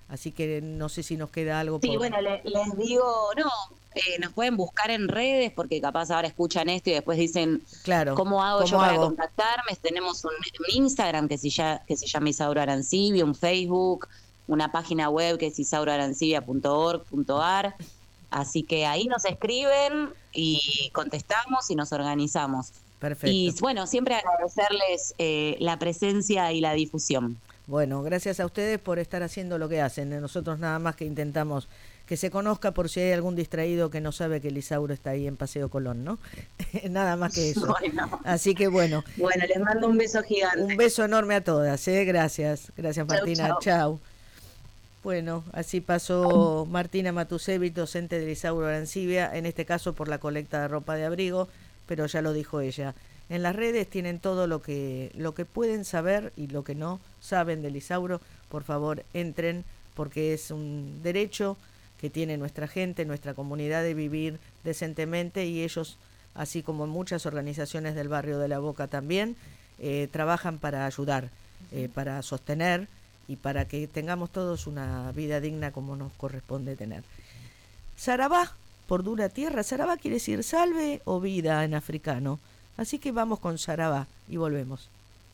Así que no sé si nos queda algo. Sí, bueno, les digo, nos pueden buscar en redes, porque capaz ahora escuchan esto y después dicen, claro, ¿cómo hago yo para contactarme? Tenemos un Instagram que se llama Isauro Arancibia, un Facebook, una página web que es isauroarancibia.org.ar. Así que ahí nos escriben y contestamos y nos organizamos. Perfecto. Y bueno, siempre agradecerles la presencia y la difusión. Bueno, gracias a ustedes por estar haciendo lo que hacen. Nosotros nada más que intentamos que se conozca por si hay algún distraído que no sabe que el Isauro está ahí en Paseo Colón, ¿no? Nada más que eso. Bueno. Así que bueno. Bueno, les mando un beso gigante. Un beso enorme a todas, ¿eh? Gracias. Gracias, Martina. Chau. Bueno, así pasó Martina Matusevich, docente del Isauro Arancibia, en este caso por la colecta de ropa de abrigo, pero ya lo dijo ella. En las redes tienen todo lo que pueden saber y lo que no saben del Isauro. Por favor, entren, porque es un derecho que tiene nuestra gente, nuestra comunidad, de vivir decentemente, y ellos, así como muchas organizaciones del barrio de La Boca también, trabajan para ayudar, para sostener y para que tengamos todos una vida digna como nos corresponde tener. Sarabá, por dura tierra. Sarabá quiere decir salve o vida en africano. Así que vamos con Sarabá y volvemos.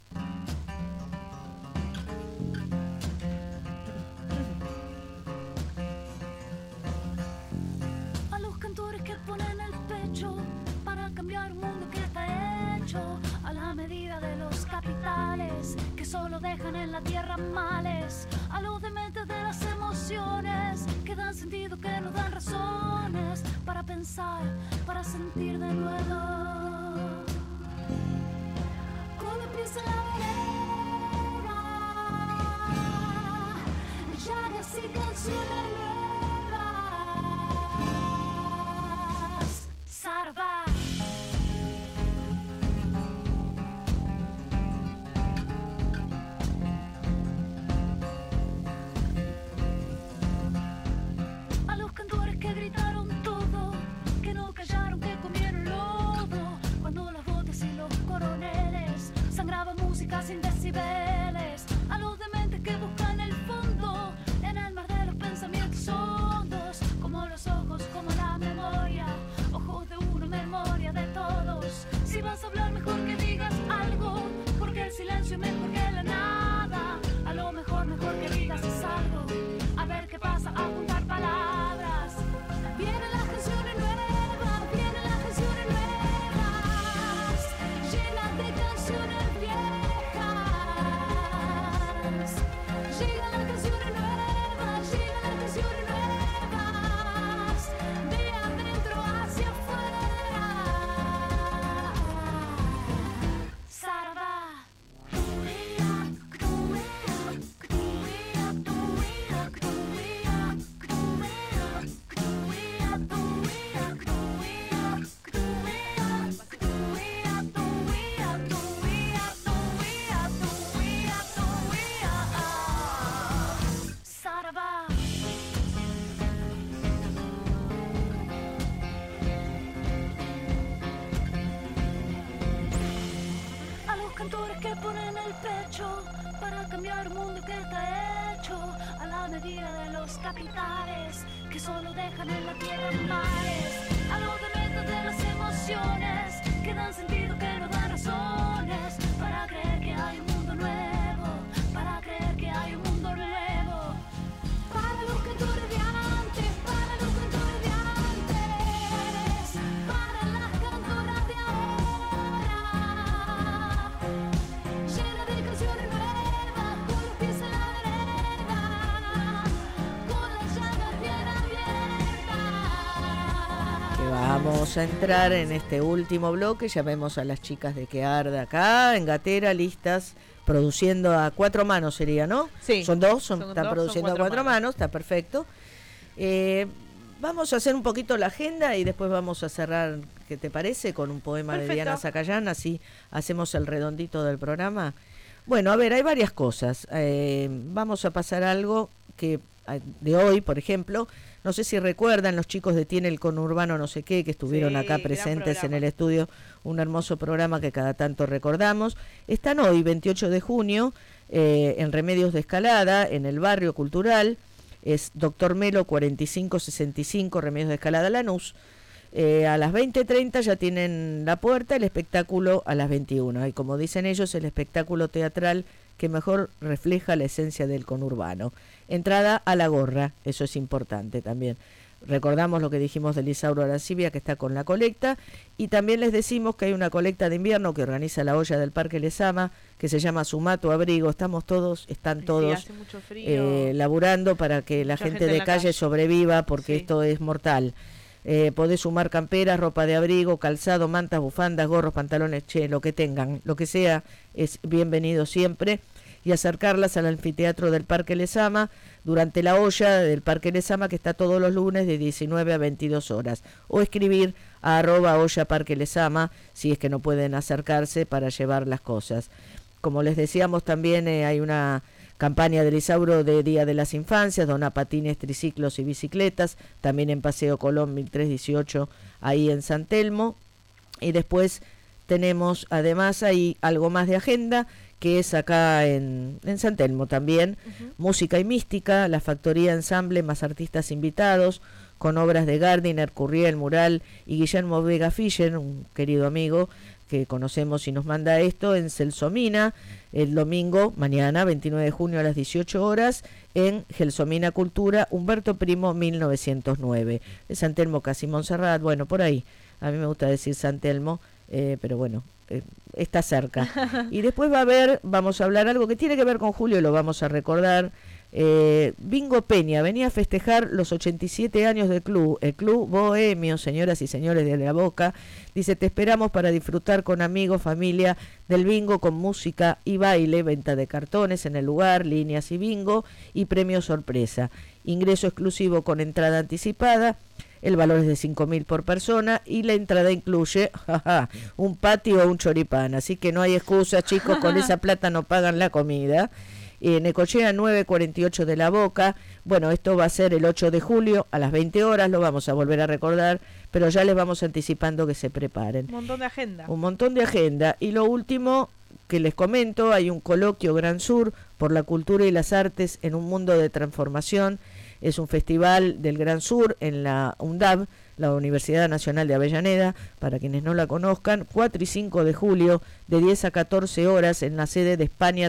A los cantores que ponen el pecho para cambiar un mundo que está hecho a la medida de los capitales que solo dejan en la tierra males. A los dementes de las emociones que dan sentido, que nos dan razones para pensar, para sentir de nuevo. Cuando empieza la vereda, llagas y canciones nuevas. Sarabá. A los cantores que gritaron todo, que no callaron, que comieron lodo, cuando las botas y los coroneles sangraban música sin decibeles. A los dementes que buscan el fondo en el mar de los pensamientos hondos, como los ojos, como la memoria, ojos de uno, memoria de todos. Si vas a hablar, mejor que digas algo, porque el silencio es mejor que la nada. A lo mejor que digas algo, a ver qué pasa, a juntar palabras. Vienen las canciones nuevas, vienen las canciones nuevas, llenas de canciones viejas. Llegan las canciones nuevas, llegan las canciones nuevas, de adentro hacia afuera. Sarabá. Sarabá. A los cantores que ponen el pecho para cambiar un mundo que está hecho a la medida de los capitales que solo dejan en la tierra mares. A los dementes de las emociones que dan sentido, que nos dan razones para creer que hay un mundo nuevo, para creer que hay un mundo nuevo. Para los cantores de antes, para los cantores de antes, para las cantoras de ahora, llena de canciones nuevas, con los pies en la vereda, con las llagas bien abiertas. Que vamos a entrar en este último bloque. Llamemos a las chicas de Que Arda acá en Gatera, listas, produciendo a 4 manos sería, ¿no? Sí. Son dos, Son están dos, produciendo son a 4 manos, está perfecto. Vamos a hacer un poquito la agenda y después vamos a cerrar, ¿qué te parece? Con un poema Perfecto. de Diana Zacayán, así hacemos el redondito del programa. Bueno, a ver, hay varias cosas. Vamos a pasar algo que de hoy, por ejemplo, no sé si recuerdan los chicos de Tiene el Conurbano no sé qué, que estuvieron Sí, acá gran presentes en programa. el estudio, un hermoso programa que cada tanto recordamos. Están hoy, 28 de junio, en Remedios de Escalada, en el Barrio Cultural, es Doctor Melo 4565, Remedios de Escalada, Lanús. A las 20:30 ya tienen la puerta, el espectáculo a las 21. Y como dicen ellos, el espectáculo teatral que mejor refleja la esencia del conurbano. Entrada a la gorra, eso es importante también. Recordamos lo que dijimos de Lisauro Arancibia, que está con la colecta, y también les decimos que hay una colecta de invierno que organiza la olla del Parque Lezama, que se llama Sumá tu abrigo. Están todos hace mucho frío. laburando para que la gente de calle sobreviva, porque esto es mortal. Podés sumar camperas, ropa de abrigo, calzado, mantas, bufandas, gorros, pantalones, lo que tengan, lo que sea, es bienvenido siempre. Y acercarlas al anfiteatro del Parque Lezama durante la olla del Parque Lezama, que está todos los lunes de 19 a 22 horas. O escribir a @olla Parque Lezama si es que no pueden acercarse para llevar las cosas. Como les decíamos, también hay una campaña de Lisauro de Día de las Infancias, dona patines, triciclos y bicicletas, también en Paseo Colón 1318, ahí en San Telmo. Y después tenemos, además, hay algo más de agenda, que es acá en San Telmo también, música y mística, la factoría ensamble más artistas invitados, con obras de Gardiner, Curriel, Mural y Guillermo Vega Fischer, un querido amigo que conocemos y nos manda esto, en Gelsomina, el domingo, mañana, 29 de junio a las 18 horas, en Gelsomina Cultura, Humberto Primo, 1909. Es San Telmo, casi Montserrat, bueno, por ahí. A mí me gusta decir San Telmo, pero bueno, está cerca. Y después vamos a hablar algo que tiene que ver con Julio, y lo vamos a recordar. Bingo Peña venía a festejar los 87 años del club, el Club Bohemio, señoras y señores de La Boca. Dice: te esperamos para disfrutar con amigos, familia del bingo, con música y baile, venta de cartones en el lugar, líneas y bingo, y premio sorpresa, ingreso exclusivo con entrada anticipada. El valor es de 5.000 por persona y la entrada incluye un patio o un choripán. Así que no hay excusa, chicos, con esa plata no pagan la comida. Necochea 948 de La Boca. Bueno, esto va a ser el 8 de julio a las 20 horas, lo vamos a volver a recordar, pero ya les vamos anticipando que se preparen. Un montón de agenda. Un montón de agenda. Y lo último que les comento, hay un coloquio Gran Sur por la cultura y las artes en un mundo de transformación. Es un festival del Gran Sur en la UNDAV, la Universidad Nacional de Avellaneda, para quienes no la conozcan, 4 y 5 de julio, de 10 a 14 horas, en la sede de España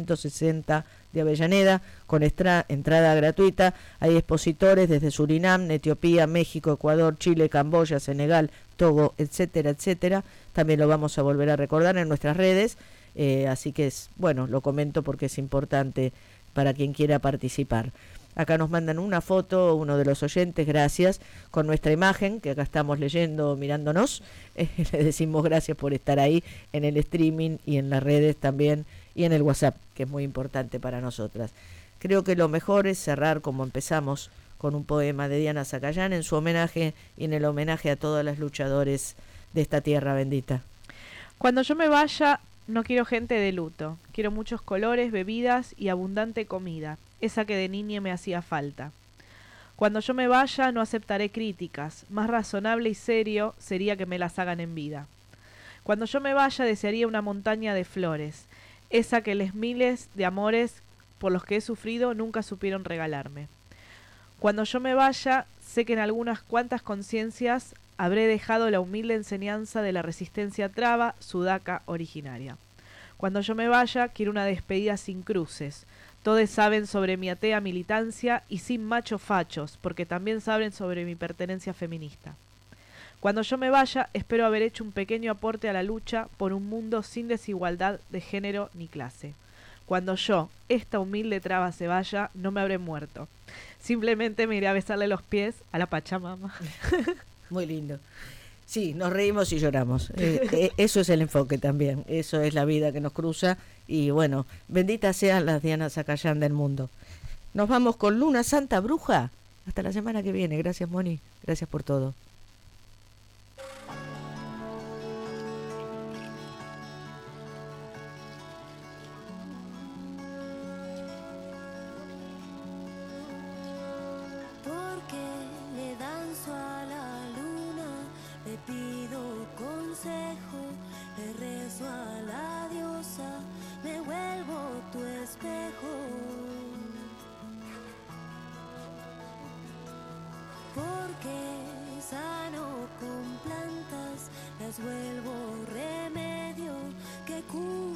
360 de Avellaneda, con entrada gratuita. Hay expositores desde Surinam, Etiopía, México, Ecuador, Chile, Camboya, Senegal, Togo, etcétera, etcétera. También lo vamos a volver a recordar en nuestras redes, así que bueno, lo comento porque es importante para quien quiera participar. Acá nos mandan una foto, uno de los oyentes, gracias, con nuestra imagen, que acá estamos leyendo, mirándonos. Le decimos gracias por estar ahí en el streaming y en las redes también, y en el WhatsApp, que es muy importante para nosotras. Creo que lo mejor es cerrar como empezamos, con un poema de Diana Zacayán en su homenaje y en el homenaje a todas las luchadores de esta tierra bendita. Cuando yo me vaya, no quiero gente de luto. Quiero muchos colores, bebidas y abundante comida, esa que de niña me hacía falta. Cuando yo me vaya, no aceptaré críticas. Más razonable y serio sería que me las hagan en vida. Cuando yo me vaya, desearía una montaña de flores, esa que les miles de amores por los que he sufrido nunca supieron regalarme. Cuando yo me vaya, sé que en algunas cuantas conciencias habré dejado la humilde enseñanza de la resistencia traba sudaca originaria. Cuando yo me vaya, quiero una despedida sin cruces. Todos saben sobre mi atea militancia y sin machos fachos, porque también saben sobre mi pertenencia feminista. Cuando yo me vaya, espero haber hecho un pequeño aporte a la lucha por un mundo sin desigualdad de género ni clase. Cuando yo, esta humilde traba, se vaya, no me habré muerto. Simplemente me iré a besarle los pies a la Pachamama. Muy lindo. Sí, nos reímos y lloramos. Eso es el enfoque también. Eso es la vida que nos cruza. Y bueno, benditas sean las Diana Zacayán del mundo. Nos vamos con Luna Santa Bruja. Hasta la semana que viene. Gracias, Moni. Gracias por todo. Le rezo a la diosa, me vuelvo tu espejo. porque sano con plantas, las vuelvo remedio que cura.